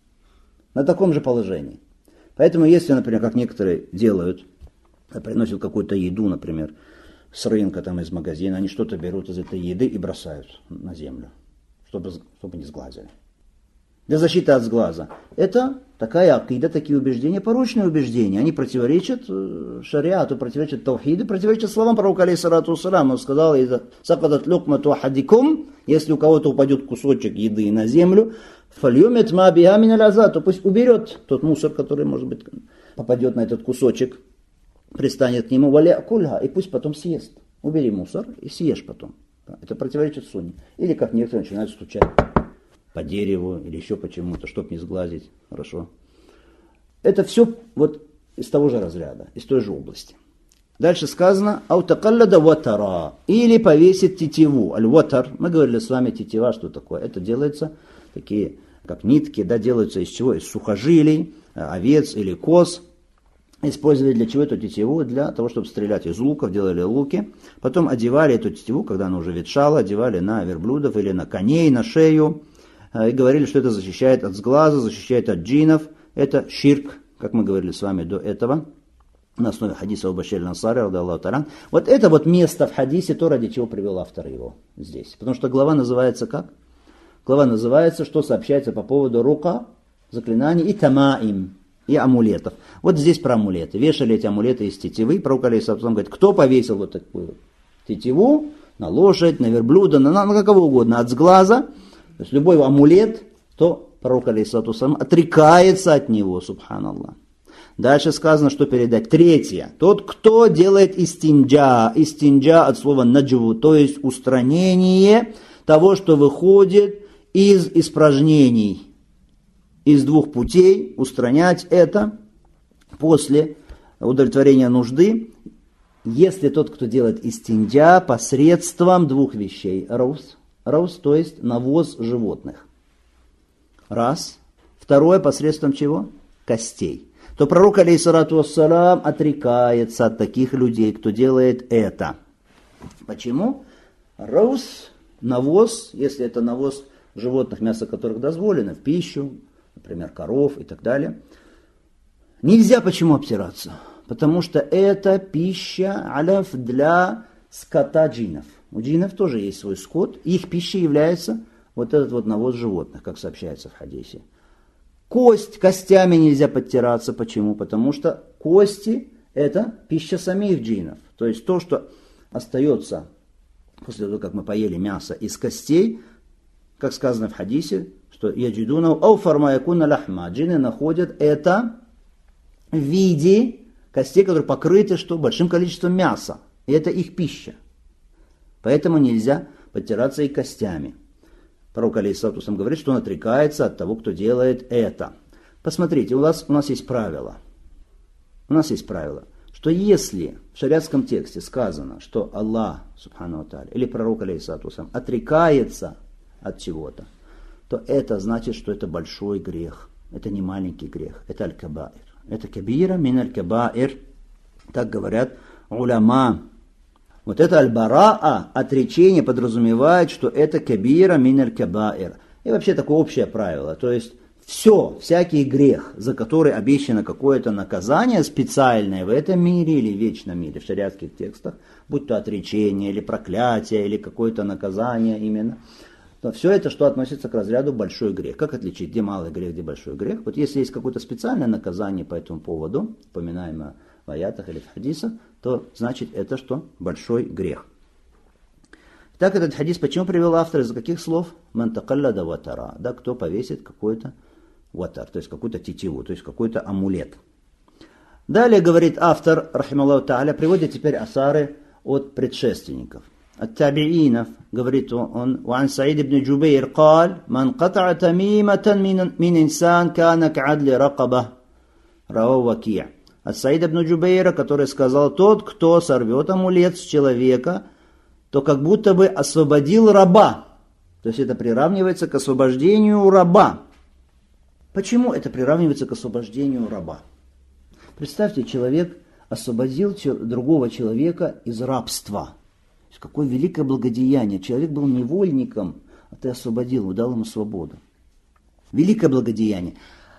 На таком же положении. Поэтому если, например, как некоторые делают, приносят какую-то еду, например, с рынка, там, из магазина, они что-то берут из этой еды и бросают на землю, чтобы не сглазили. Для защиты от сглаза. Это такая акида, такие убеждения, порочные убеждения. Они противоречат шариату, противоречат таухиду, противоречат словам пророка алейхиссалату вассалам. Он сказал, «Сакадат люкмату ахадикум», если у кого-то упадет кусочек еды на землю, «Фальюмет ма биха миналь аза», то пусть уберет тот мусор, который, может быть, попадет на этот кусочек, пристанет к нему, «Валя кульха», и пусть потом съест. Убери мусор и съешь потом. Это противоречит сунне. Или как некоторые начинают стучать по дереву или еще почему-то, чтобы не сглазить. Хорошо. Это все вот из того же разряда, из той же области. Дальше сказано «Аутакаллада ватара» или повесить тетиву. Аль-ватар, мы говорили с вами тетива, что такое? Это делается такие, как нитки, да, делаются из чего? Из сухожилий, овец или коз. Использовали для чего эту тетиву? Для того, чтобы стрелять из луков, делали луки. Потом одевали эту тетиву, когда она уже ветшала, одевали на верблюдов или на коней, на шею. И говорили, что это защищает от сглаза, защищает от джинов. Это ширк, как мы говорили с вами до этого, на основе хадиса Абу-Башир аль-Ансари, радиаллаху та'аля. Вот это вот место в хадисе, то, ради чего привел автор его здесь. Потому что глава называется как? Глава называется, что сообщается по поводу рука, заклинаний и тамаим, и амулетов. Вот здесь про амулеты. Вешали эти амулеты из тетивы. Пророк алейхиссалату вассалам говорит, кто повесил вот такую тетиву на лошадь, на верблюда, на кого угодно, от сглаза, то есть любой амулет, то пророк алейхиссалату вассалам отрекается от него, субханаллах. Дальше сказано, что передать. Третье. Тот, кто делает истинджа. Истинджа от слова наджву, то есть устранение того, что выходит из испражнений. Из двух путей устранять это после удовлетворения нужды, если тот, кто делает истинджа, посредством двух вещей. Раус, то есть навоз животных. Раз. Второе, посредством чего? Костей. То пророк, алейхиссалату вассалам, отрекается от таких людей, кто делает это. Почему? Раус, навоз, если это навоз животных, мясо которых дозволено в пищу, например, коров и так далее. Нельзя почему обтираться? Потому что это пища аляф для скота джинов. У джинов тоже есть свой скот, и их пищей является вот этот вот навоз животных, как сообщается в хадисе. Костями нельзя подтираться. Почему? Потому что кости это пища самих джинов. То есть то, что остается после того, как мы поели мясо из костей, как сказано в хадисе, что яджидуна ауфар ма якуна лахма. Джинны находят это в виде костей, которые покрыты что? Большим количеством мяса. И это их пища. Поэтому нельзя подтираться и костями. Пророк алейхиссалату вассалам говорит, что он отрекается от того, кто делает это. Посмотрите, у нас есть правило. У нас есть правило, что если в шариатском тексте сказано, что Аллах, субхану ва тааля, или пророк алейхиссалату вассалам отрекается от чего-то, то это значит, что это большой грех. Это не маленький грех. Это аль-кабаир. Это кабира мин аль-кабаир. Так говорят уляма. Вот это аль-бараа, отречение, подразумевает, что это кабира мин аль-кабаир. И вообще такое общее правило. То есть всякий грех, за который обещано какое-то наказание специальное в этом мире или в вечном мире, в шариатских текстах, будь то отречение или проклятие, или какое-то наказание именно, то все это, что относится к разряду большой грех. Как отличить, где малый грех, где большой грех? Вот если есть какое-то специальное наказание по этому поводу, упоминаемое в аятах или в хадисах, то значит это что? Большой грех. Так этот хадис почему привел автор, из-за каких слов? Ман такаллада ватара, да, кто повесит какой-то ватар, то есть какую-то тетиву, то есть какой-то амулет. Далее говорит автор, рахималлаху тааля, приводит теперь асары от предшественников. От табиинов, говорит он, وعن سعيد بن جبير قال من قطع تميمة من إنسان كان كعدل رقبة رواه وكيع. От Саида ибн Джубейра, который сказал, тот, кто сорвет амулет с человека, то как будто бы освободил раба. То есть это приравнивается к освобождению раба. Почему это приравнивается к освобождению раба? Представьте, человек освободил другого человека из рабства. Какое великое благодеяние. Человек был невольником, а ты освободил, дал ему свободу. Великое благодеяние.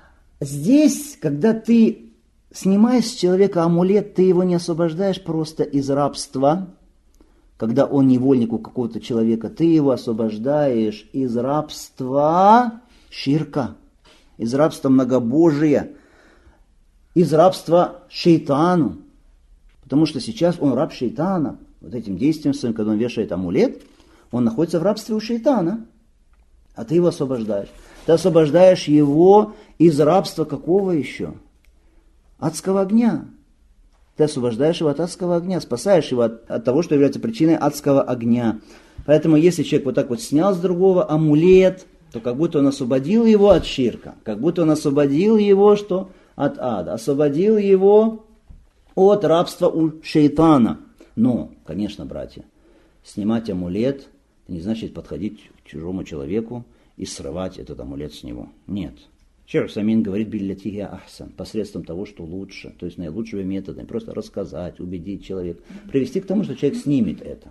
Здесь, когда ты снимаешь с человека амулет, ты его не освобождаешь просто из рабства. Когда он невольник у какого-то человека, ты его освобождаешь из рабства ширка, из рабства многобожия, из рабства шейтану. Потому что сейчас он раб шейтана. Вот этим действием своим, когда он вешает амулет, он находится в рабстве у шейтана. А ты его освобождаешь. Ты освобождаешь его из рабства какого еще? Адского огня. Ты освобождаешь его от адского огня, спасаешь его от того, что является причиной адского огня. Поэтому если человек вот так вот снял с другого амулет, то как будто он освободил его от ширка, как будто он освободил его что? От ада, освободил его от рабства у шейтана. Но, конечно, братья, снимать амулет не значит подходить к чужому человеку и срывать этот амулет с него. Нет. Шейх Самин говорит биллятихи ахсан, посредством того, что лучше, то есть наилучшими методами, просто рассказать, убедить человека, привести к тому, что человек снимет это.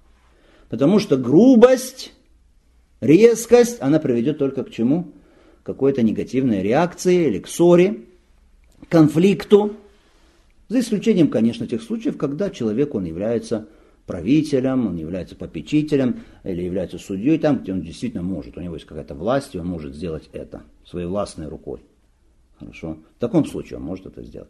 Потому что грубость, резкость, она приведет только к чему? К какой-то негативной реакции или к ссоре, конфликту. За исключением, конечно, тех случаев, когда человек, он является правителем, он является попечителем или является судьей там, где он действительно может, у него есть какая-то власть, и он может сделать это своей властной рукой. Хорошо? В таком случае он может это сделать.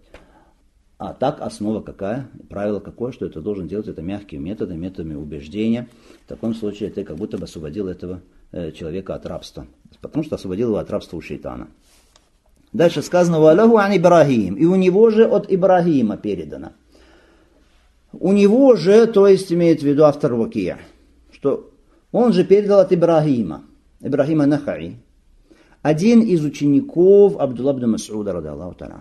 А так основа какая? Правило какое? Что это должен делать это мягкими методами убеждения. В таком случае ты как будто бы освободил этого человека от рабства. Потому что освободил его от рабства у шейтана. Дальше сказано «Валаху ан Ибрахим». И у него же от Ибрахима передано. У него же, то есть имеет в виду автор Вакия, что он же передал от Ибрахима Нахаи, один из учеников Абдулла ибн Мас'уда радиаллаху та'аля.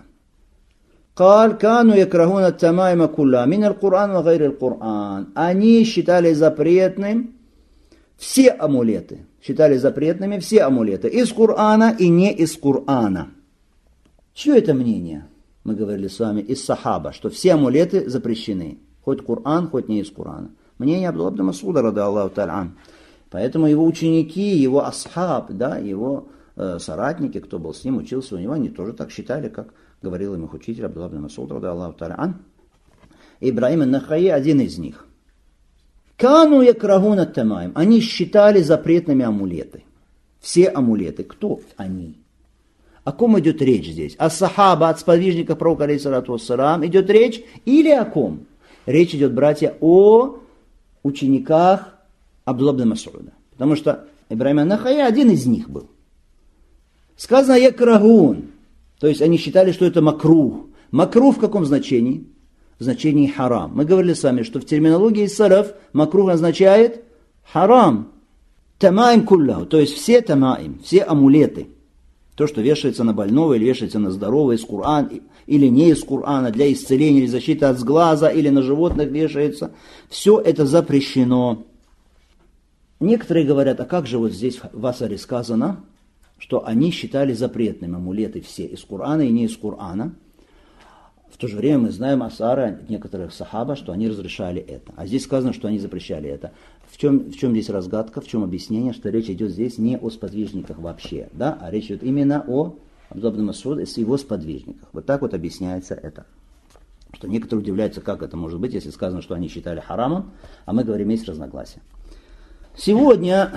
قال كانوا يكرهون التمائم كلها من القرآن وغير القرآن. Они считали запретным все амулеты. Считали запретными все амулеты из Корана и не из Корана. Чье это мнение? Мы говорили с вами из сахаба, что все амулеты запрещены. Хоть Коран, хоть не из Корана. Мнение Абдулла ибн Мас'уда радиаллаху та'аля. Поэтому его ученики, его асхаб, да, его соратники, кто был с ним, учился у него, они тоже так считали, как говорил им их учитель Абдулла ибн Мас'уд радиаллаху та'аля. Ибрахим ан-Нахаи один из них. Кану якрахуна тамаим. Они считали запретными амулеты. Все амулеты. Кто они? О ком идет речь здесь? О сахаба, от сподвижников пророка алейхиссалату вассалам идет речь или о ком? Речь идет, братья, о учениках Абдулла ибн Мас'уда. Потому что Ибрахим ан-Нахаи один из них был. Сказано якрахун. То есть они считали, что это макрух. Макрух в каком значении? В значении харам. Мы говорили с вами, что в терминологии салаф макрух означает харам. Тамаим куллаху. То есть все тамаим, все амулеты. То, что вешается на больного или вешается на здорового из Корана или не из Корана, для исцеления или защиты от сглаза, или на животных вешается. Все это запрещено. Некоторые говорят, а как же вот здесь в асаре сказано, что они считали запретными амулеты все из Корана и не из Корана. В то же время мы знаем асары некоторых сахаба, что они разрешали это. А здесь сказано, что они запрещали это. В чем здесь разгадка, в чем объяснение, что речь идет здесь не о сподвижниках вообще, да, а речь идет именно о Абдулла ибн Мас'уд и его сподвижниках. Вот так вот объясняется это. Что некоторые удивляются, как это может быть, если сказано, что они считали харамом, а мы говорим, есть разногласия. Сегодня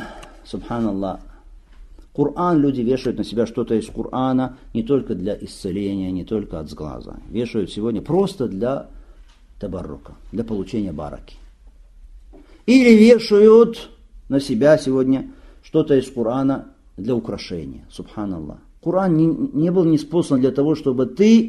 субханаллах, Коран люди вешают на себя что-то из Корана не только для исцеления, не только от сглаза. Вешают сегодня просто для табаррука, для получения бараки. Или вешают на себя сегодня что-то из Корана для украшения. Субханаллах. Коран не был ниспослан для того, чтобы ты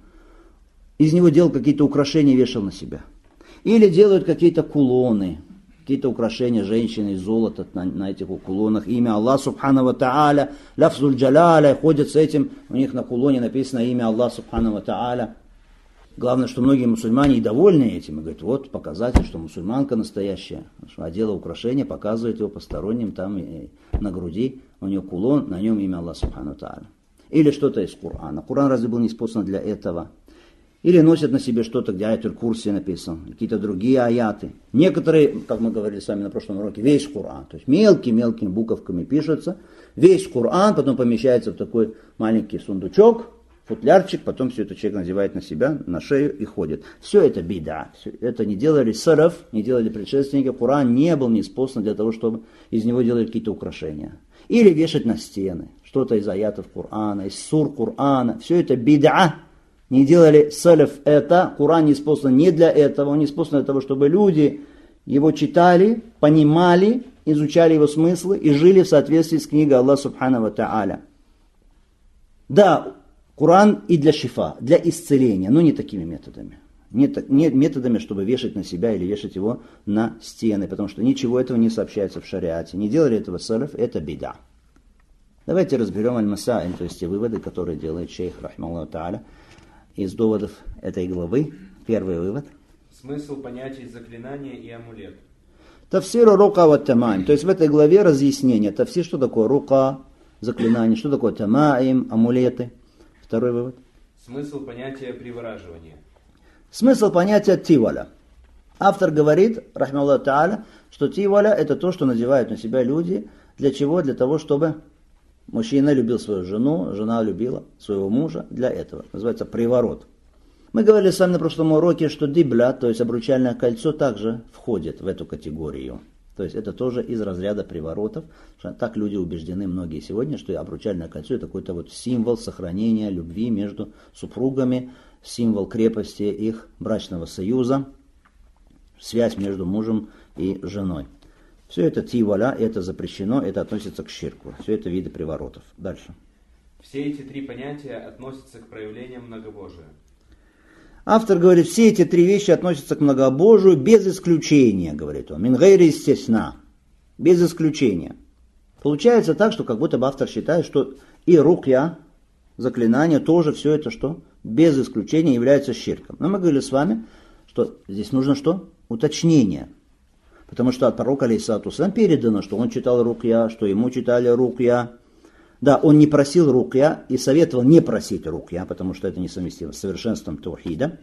из него делал какие-то украшения, вешал на себя. Или делают какие-то кулоны, какие-то украшения женщины из золота на этих кулонах. Имя Аллах Субхану ва Тааля, Ляфзуль Джаляля, ходят с этим. У них на кулоне написано имя Аллах Субхану ва Тааля. Главное, что многие мусульмане и довольны этим. И говорят, вот показатель, что мусульманка настоящая. Одела украшение, показывает его посторонним, там и на груди у нее кулон, на нем имя Аллах Субхану ва Тааля. Или что-то из Корана. Коран разве был ниспослан для этого? Или носят на себе что-то, где аятуль курси написан, какие-то другие аяты. Некоторые, как мы говорили с вами на прошлом уроке, весь Коран. То есть мелкими буковками пишется. Весь Коран потом помещается в такой маленький сундучок, футлярчик, потом все это человек надевает на себя, на шею и ходит. Все это бида. Это не делали салаф, не делали предшественники. Коран не был ниспослан для того, чтобы из него делали какие-то украшения. Или вешать на стены. Что-то из аятов Корана, из сур Корана. Все это бида. Не делали салаф это, Коран не спослан не для этого, он не спослан для того, чтобы люди его читали, понимали, изучали его смыслы и жили в соответствии с книгой Аллаха Субхану ва Тааля. Да, Коран и для шифа, для исцеления, но не такими методами. Не методами, чтобы вешать на себя или вешать его на стены, потому что ничего этого не сообщается в шариате. Не делали этого салаф, это бида. Давайте разберем аль-масаиль, то есть те выводы, которые делает шейх, рахмаллаху тааля, из доводов этой главы. Первый вывод. Смысл понятий заклинания и амулет. Тафсир рука ва тамаим. То есть в этой главе разъяснение. Тафсир, что такое рука, заклинание, что такое тамаим, амулеты. Второй вывод. Смысл понятия привораживания. Смысл понятия тиваля. Автор говорит, рахмаллаху тааля, что тиваля это то, что надевают на себя люди. Для чего? Для того, чтобы мужчина любил свою жену, жена любила своего мужа, для этого. Называется приворот. Мы говорили с вами на прошлом уроке, что дибля, то есть обручальное кольцо, также входит в эту категорию. То есть это тоже из разряда приворотов. Так люди убеждены многие сегодня, что обручальное кольцо это какой-то вот символ сохранения любви между супругами, символ крепости их брачного союза, связь между мужем и женой. Все это тиваля, это запрещено, это относится к ширку. Все это виды приворотов. Дальше. Все эти три понятия относятся к проявлениям многобожия. Автор говорит, все эти три вещи относятся к многобожию без исключения, говорит он. Мин гайри истесна. Без исключения. Получается так, что как будто бы автор считает, что и рукья, заклинание, тоже все это что? Без исключения является ширком. Но мы говорили с вами, что здесь нужно что? Уточнение. Потому что от пророка алейхиссалату вассалям передано, что он читал рукья, что ему читали рукья. Да, он не просил рукья и советовал не просить рукья, потому что это несовместимо с совершенством таухида.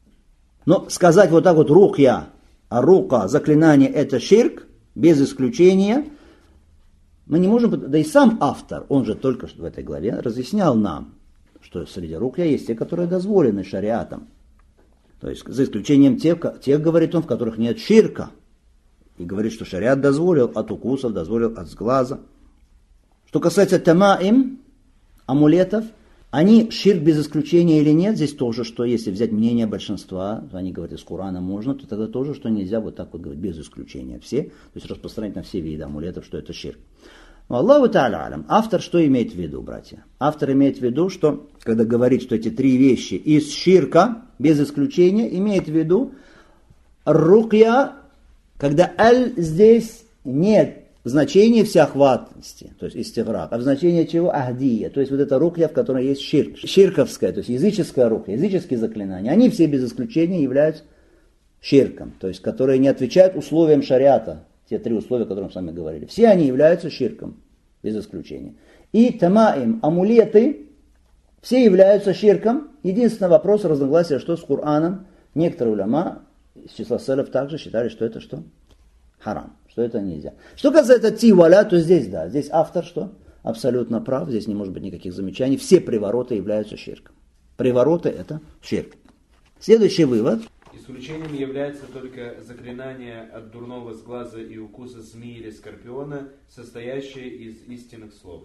Но сказать вот так вот рукья, а рука, заклинание это ширк, без исключения, мы не можем, да и сам автор, он же только что в этой главе разъяснял нам, что среди рукья есть те, которые дозволены шариатом. То есть за исключением тех, говорит он, в которых нет ширка. И говорит, что шариат дозволил от укусов, дозволил от сглаза. Что касается тамаим, амулетов, они ширк без исключения или нет, здесь тоже, что если взять мнение большинства, они говорят, из Корана можно, то тогда тоже, что нельзя вот так вот говорить, без исключения все, то есть распространять на все виды амулетов, что это ширк. Но Аллаху та'аля алям, автор что имеет в виду, братья? Автор имеет в виду, что, когда говорит, что эти три вещи из ширка, без исключения, имеет в виду рукья, когда аль здесь нет значения всеохватности, то есть истиграк, а в значении чего? Ахдия, то есть вот эта рукья, в которой есть ширк, ширковская, то есть языческая рукья, языческие заклинания, они все без исключения являются ширком, то есть которые не отвечают условиям шариата, те три условия, о которых мы с вами говорили, все они являются ширком, без исключения. И тамаим, амулеты, все являются ширком, единственный вопрос разногласия, что с Кораном, некоторые уляма, из числа салаф также считали, что это что? Харам, что это нельзя. Что касается тиваля, то здесь да, здесь автор что? Абсолютно прав, здесь не может быть никаких замечаний. Все привороты являются ширком. Привороты это ширк. Следующий вывод. Исключением является только заклинание от дурного сглаза и укуса змеи или скорпиона, состоящее из истинных слов.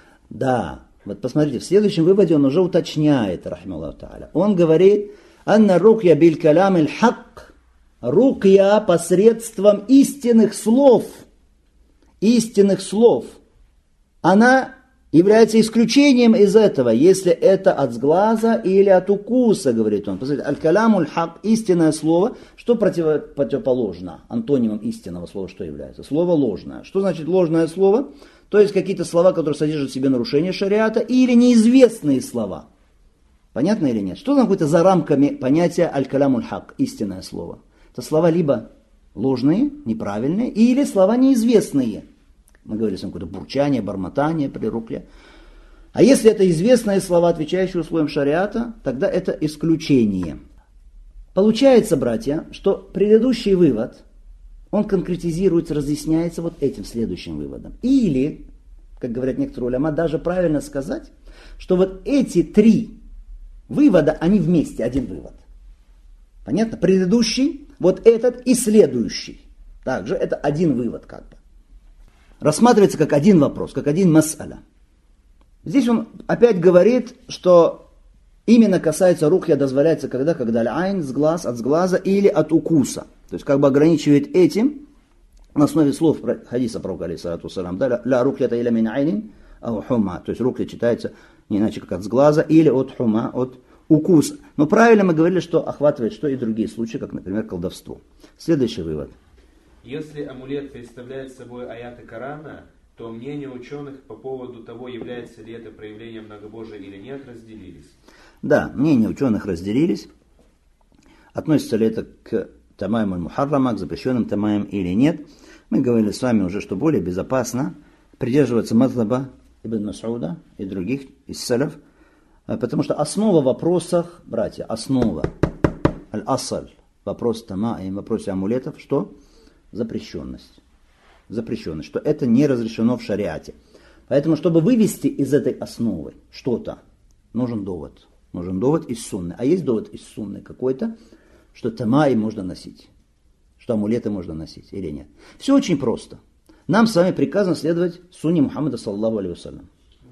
Да, вот посмотрите, в следующем выводе он уже уточняет, рахмаллаху та'аля. Он говорит, «Анна рукья биль калам иль хак». Рукья посредством истинных слов. Истинных слов. Она является исключением из этого, если это от сглаза или от укуса, говорит он. Посмотрите, аль-калямуль хак, истинное слово, что противоположно антонимом истинного слова, что является? Слово ложное. Что значит ложное слово? То есть какие-то слова, которые содержат в себе нарушение шариата, или неизвестные слова. Понятно или нет? Что находится за рамками понятия аль-калямуль хак, истинное слово? Это слова либо ложные, неправильные, или слова неизвестные. Мы говорили с вами какое-то бурчание, бормотание при рукле. А если это известные слова, отвечающие условиям шариата, тогда это исключение. Получается, братья, что предыдущий вывод, он конкретизируется, разъясняется вот этим следующим выводом. Или, как говорят некоторые уляма, даже правильно сказать, что вот эти три вывода, они вместе, один вывод. Понятно? Предыдущий, вот этот и следующий. Также это один вывод как бы. Рассматривается как один вопрос, как один мас'аля. Здесь он опять говорит, что именно касается рухья, дозволяется когда аль-айн, с глаз, от сглаза или от укуса. То есть как бы ограничивает этим на основе слов хадиса пророка, алейхиссалату вассалям, да, ля рухьята иля мин айнин ау хума. То есть рухья читается не иначе как от сглаза или от хума, от укуса. Но правильно мы говорили, что охватывает что и другие случаи, как, например, колдовство. Следующий вывод. Если амулет представляет собой аяты Корана, то мнения ученых по поводу того, является ли это проявлением многобожия или нет, разделились. Да, мнения ученых разделились. Относится ли это к тамаим аль-мухаррама, к запрещенным тамаям или нет. Мы говорили с вами уже, что более безопасно придерживаться мазхаба Ибн Мас'уда и других из салаф, потому что основа в вопросах, братья, основа, аль-асаль, вопрос тамаим, вопрос амулетов, что? Запрещенность. Запрещенность, что это не разрешено в шариате. Поэтому, чтобы вывести из этой основы что-то, нужен довод. Нужен довод из сунны. А есть довод из сунны какой-то, что тамаим можно носить, что амулеты можно носить или нет. Все очень просто. Нам с вами приказано следовать сунне Мухаммада саллаллаху алейхи вассалям.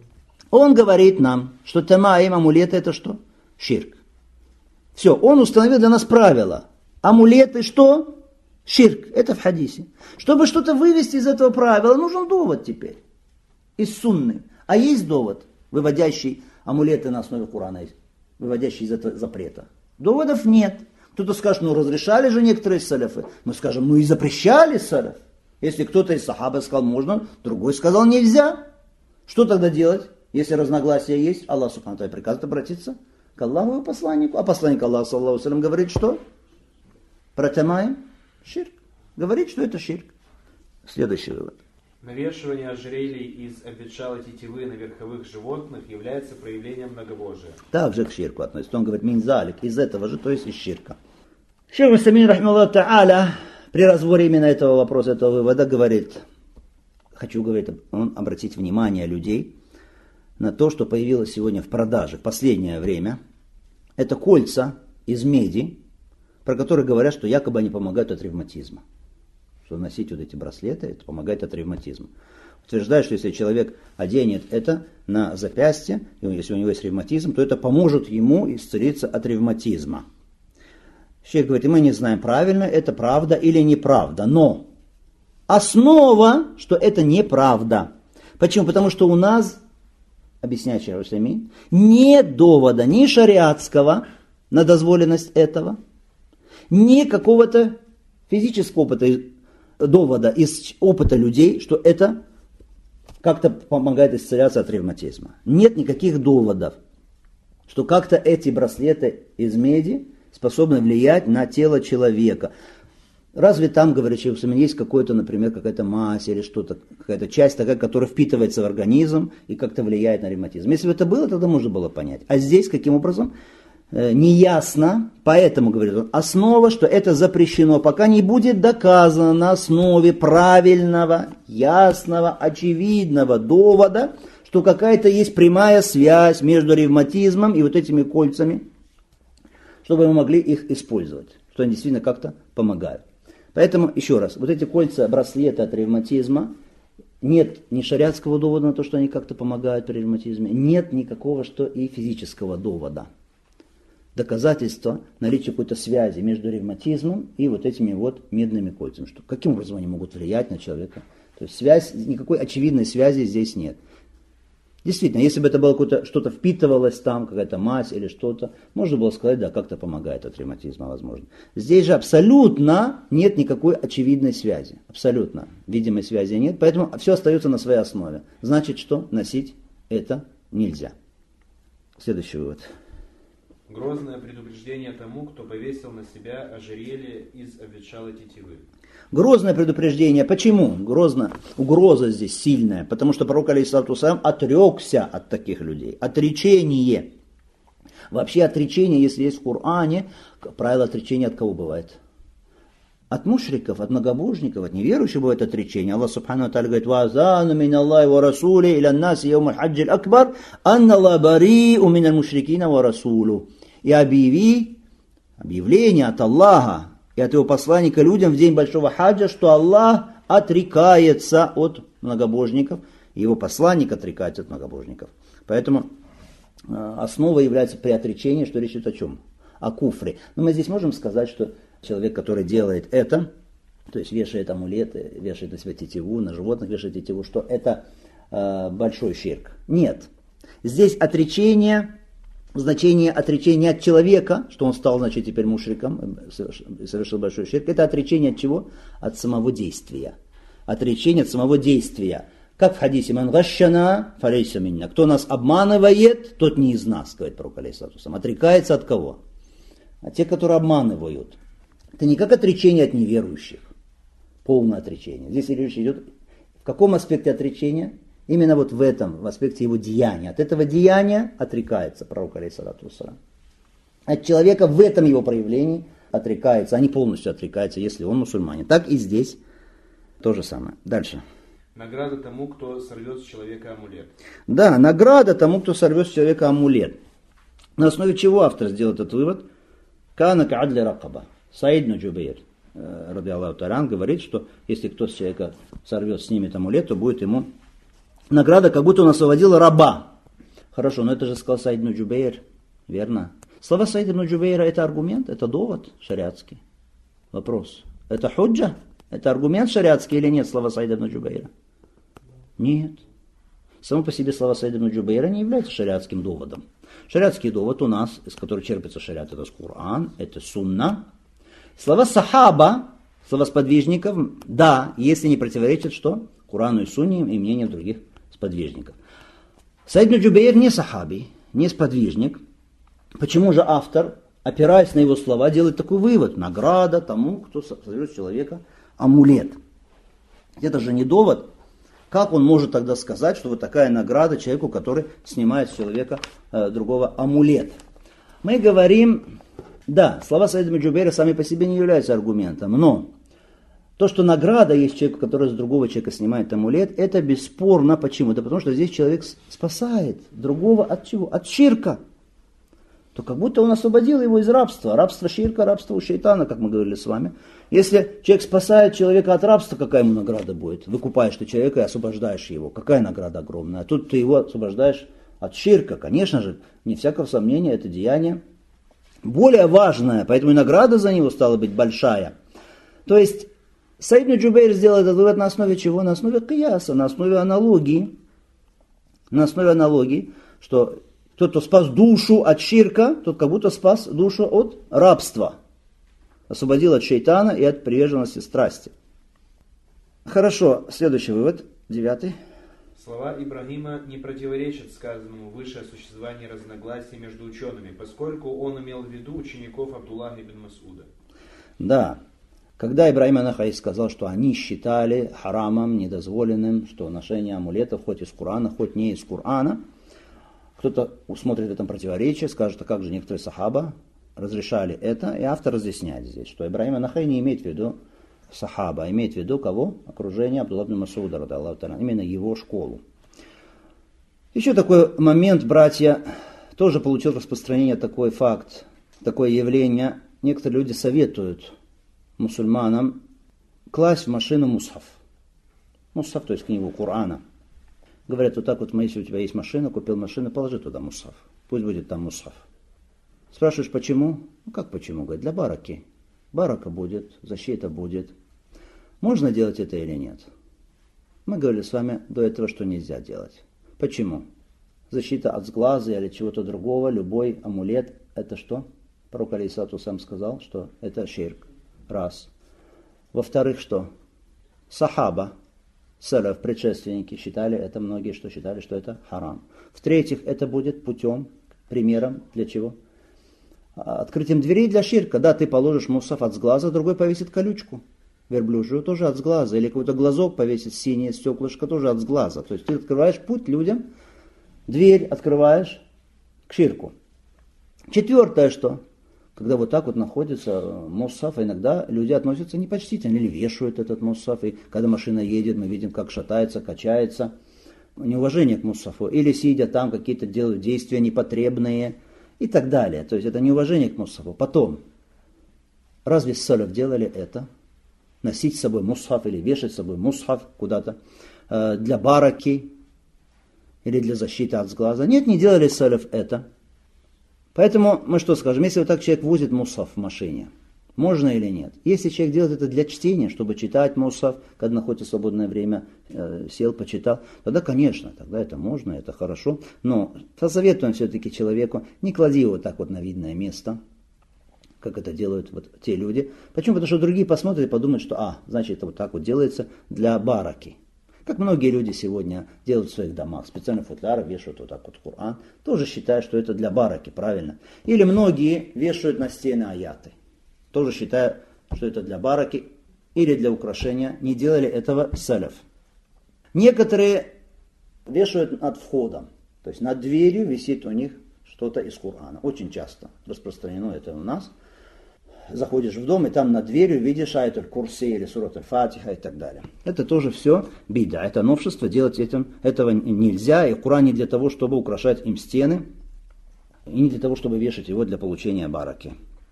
Он говорит нам, что тамаим, амулеты это что? Ширк. Все, он установил для нас правила. Амулеты что? Ширк, это в хадисе. Чтобы что-то вывести из этого правила, нужен довод теперь. Из сунны. А есть довод, выводящий амулеты на основе Корана, выводящий из этого запрета. Доводов нет. Кто-то скажет, ну разрешали же некоторые салафы. Мы скажем, ну и запрещали салаф. Если кто-то из сахаба сказал можно, другой сказал нельзя. Что тогда делать, если разногласия есть? Аллах субхану ва тааля приказывает обратиться к Аллаху и посланнику. А посланник Аллаха саллаллаху алейхи ва саллям говорит, что? Про тамаим? Ширк. Говорит, что это ширк. Следующий вывод. Навешивание ожерелий из обветшалой тетивы на верховых животных является проявлением многобожия. Также к ширку относится. Он говорит, минзалик, из этого же, то есть из ширка. Шейх Усаймин, рахмаллаху та'аля, при разборе именно этого вопроса, этого вывода, говорит, хочу, говорит, он обратить внимание людей на то, что появилось сегодня в продаже в последнее время. Это кольца из меди, про которые говорят, что якобы они помогают от ревматизма. Что носить вот эти браслеты, это помогает от ревматизма. Утверждает, что если человек оденет это на запястье, и если у него есть ревматизм, то это поможет ему исцелиться от ревматизма. Шейх говорит, мы не знаем, правильно это правда или неправда, но основа, что это неправда. Почему? Потому что у нас, объясняет шейх Усаймин, нет довода ни шариатского на дозволенность этого, ни какого-то физического опыта, довода из опыта людей, что это как-то помогает исцеляться от ревматизма. Нет никаких доводов, что как-то эти браслеты из меди способны влиять на тело человека. Разве там, говорит шейх Усаймин, есть какой-то, например, какая-то мазь или что-то, какая-то часть такая, которая впитывается в организм и как-то влияет на ревматизм. Если бы это было, тогда можно было понять. А здесь каким образом? Неясно, поэтому, говорит он, основа, что это запрещено, пока не будет доказано на основе правильного, ясного, очевидного довода, что какая-то есть прямая связь между ревматизмом и вот этими кольцами, чтобы мы могли их использовать. что они действительно как-то помогают. Поэтому, еще раз, вот эти кольца, браслеты от ревматизма, нет ни шариатского довода на то, что они как-то помогают при ревматизме, нет никакого, что и физического довода. Доказательства наличия какой-то связи между ревматизмом и вот этими вот медными кольцами. Что, каким образом они могут влиять на человека? То есть связь, никакой очевидной связи здесь нет. Действительно, если бы это было какое-то, что-то впитывалось там, какая-то мазь или что-то, можно было сказать, да, как-то помогает от ревматизма, возможно. Здесь же абсолютно нет никакой очевидной связи. Абсолютно. Видимой связи нет, поэтому все остается на своей основе. Значит, что носить это нельзя. Следующий вывод. Грозное предупреждение тому, кто повесил на себя ожерелье из обветшалой тетивы. Грозное предупреждение. Почему? Угроза здесь сильная. Потому что пророк алейхиссалату вассалям отрекся от таких людей. Отречение. Вообще отречение, если есть в Коране, правило отречения от кого бывает? От мушриков, от многобожников, от неверующих бывает отречение. Аллах субхану ва тааля говорит: «Вазану мин Аллахи ва расули иля наси яум аль-хаджи аль-акбар анна Аллах бари'у мин аль-мушрикина ва расулу». И объявление от Аллаха и от его посланника людям в день большого хаджа, что Аллах отрекается от многобожников, и его посланник отрекается от многобожников. Поэтому основой является при отречении, что речь идет о чем? О куфре. Но мы здесь можем сказать, что человек, который делает это, то есть вешает амулеты, вешает на себя тетиву, на животных вешает тетиву, что это большой ширк. Нет. Здесь отречение, значение отречения от человека, что он стал, значит, теперь мушриком, совершил большой ширк, это отречение от чего? От самого действия. Отречение от самого действия. Как в хадисе: «Ман гашшана фалейса минна». Кто нас обманывает, тот не из нас, говорит пророк алейхиссалату вассалям. Отрекается от кого? От тех, которые обманывают. Это не как отречение от неверующих. Полное отречение. Здесь речь идет в каком аспекте отречения? Именно вот в этом, в аспекте его деяния. От этого деяния отрекается пророк алейхиссалату вассалям. От человека в этом его проявлении отрекается, а не полностью отрекается, если он мусульманин. Так и здесь то же самое. Дальше. Награда тому, кто сорвет с человека амулет. Да, награда тому, кто сорвет с человека амулет. На основе чего автор сделал этот вывод? Кана ка'адли ракаба. Саид ибн Джубейр, ради Аллаху та'аля, говорит, что если кто с человека сорвет, снимет амулет, то будет ему награда, как будто он освободил раба. Хорошо, но это же сказал Саид ибн Джубейр, верно? Слова Саида ибн Джубейра — это аргумент, это довод шариатский. Вопрос. Это худжа? Это аргумент шариатский или нет, слова Саида ибн Джубейра? Нет. Само по себе слова Саида ибн Джубейра не являются шариатским доводом. Шариатский довод у нас, из которого черпается шариат, это Коран, это сунна. Слова сахаба, слова сподвижников, да, если не противоречат что? Корану и сунне и мнению других сподвижников. Саид ибн Джубейр не сахаби, не сподвижник. Почему же автор, опираясь на его слова, делает такой вывод? Награда тому, кто сорвет с человека амулет. Это же не довод. Как он может тогда сказать, что вот такая награда человеку, который снимает с человека другого амулет? Мы говорим, да, слова Саида ибн Джубейра сами по себе не являются аргументом, но то, что награда есть человеку, который с другого человека снимает амулет, это бесспорно. Почему? Да потому что здесь человек спасает другого от чего? От ширка. То как будто он освободил его из рабства. Рабство ширка, рабство у шайтана, как мы говорили с вами. Если человек спасает человека от рабства, какая ему награда будет? Выкупаешь ты человека и освобождаешь его. Какая награда огромная? А тут ты его освобождаешь от ширка. Конечно же, не всякого сомнения, это деяние более важное, поэтому и награда за него стала быть большая. То есть Саид ибн Джубейр сделал этот вывод на основе чего? На основе кияса, на основе аналогии. На основе аналогии, что тот, кто спас душу от ширка, тот как будто спас душу от рабства. Освободил от шайтана и от приверженности страсти. Хорошо, следующий вывод, 9. Слова Ибрагима не противоречат сказанному выше о существовании разногласий между учеными, поскольку он имел в виду учеников Абдуллаха ибн Масуда. Да. Когда Ибрагим ан-Нахаи сказал, что они считали харамом, недозволенным, что ношение амулетов хоть из Корана, хоть не из Корана, кто-то смотрит в этом противоречие, скажет, а как же некоторые сахаба разрешали это, и автор разъясняет здесь, что Ибрагим ан-Нахаи не имеет в виду сахаба, а имеет в виду кого? Окружение Абдуллаха ибн Масуда, именно его школу. Еще такой момент, братья, тоже получил распространение такой факт, такое явление, некоторые люди советуют мусульманам класть в машину мусхаф. Мусхаф, то есть книгу Корана. Говорят, вот так вот, если у тебя есть машина, купил машину, положи туда мусхаф. Пусть будет там мусхаф. Спрашиваешь, почему? Ну как почему? Говорит, для бараки. Барака будет, защита будет. Можно делать это или нет? Мы говорили с вами до этого, что нельзя делать. Почему? Защита от сглаза или чего-то другого, любой амулет, это что? Пророк алейхиссалату сам сказал, что это ширк. Раз. Во-вторых, что? Сахаба, салаф, предшественники считали это, многие что считали, что это харам. В-третьих, это будет путем, примером для чего? Открытием дверей для ширка. Да, ты положишь мусхаф от сглаза, другой повесит колючку. Верблюжью тоже от сглаза. Или какой-то глазок повесит, синее стеклышко тоже от сглаза. То есть ты открываешь путь людям, дверь открываешь к ширку. Четвертое что? Когда вот так вот находится мусхаф, иногда люди относятся непочтительно или вешают этот мусхаф. И когда машина едет, мы видим, как шатается, качается. Неуважение к мусхафу. Или сидя там, какие-то делают действия непотребные и так далее. То есть это неуважение к мусхафу. Потом, разве салаф делали это? Носить с собой мусхаф или вешать с собой мусхаф куда-то для бараки или для защиты от сглаза. Нет, не делали салаф это. Поэтому мы что скажем, если вот так человек возит мусхаф в машине, можно или нет? Если человек делает это для чтения, чтобы читать мусхаф, когда находится свободное время, сел, почитал, тогда, конечно, тогда это можно, это хорошо. Но посоветуем все-таки человеку, не клади его так вот на видное место, как это делают вот те люди. Почему? Потому что другие посмотрят и подумают, что, значит, это вот так вот делается для бараки. Как многие люди сегодня делают в своих домах. Специально футляры вешают вот так вот Коран. Тоже считают, что это для бараки, правильно. Или многие вешают на стены аяты. Тоже считают, что это для бараки или для украшения. Не делали этого салаф. Некоторые вешают над входом. То есть над дверью висит у них что-то из Корана. Очень часто распространено это у нас. Заходишь в дом, и там над дверью видишь аят аль-Курси или сурат аль-Фатиха и так далее. Это тоже все бида, это новшество, делать этого нельзя. И Коран не для того, чтобы украшать им стены, и не для того, чтобы вешать его для получения бараки.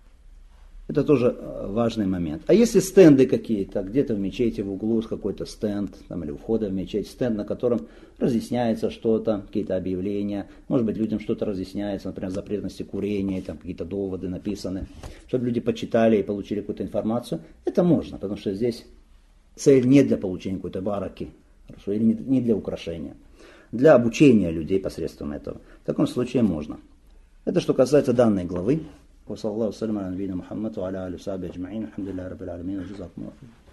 Это тоже важный момент. А если стенды какие-то, где-то в мечети в углу какой-то стенд, там, или у входа в мечеть, стенд, на котором разъясняется что-то, какие-то объявления, может быть, людям что-то разъясняется, например, запретности курения, там какие-то доводы написаны, чтобы люди почитали и получили какую-то информацию, это можно, потому что здесь цель не для получения какой-то бараки, хорошо, или не для украшения, для обучения людей посредством этого. В таком случае можно. Это что касается данной главы. وصلى الله وسلم على نبينا محمد وعلى آله وصحبه أجمعين الحمد لله رب العالمين وجزاكم الله خيرا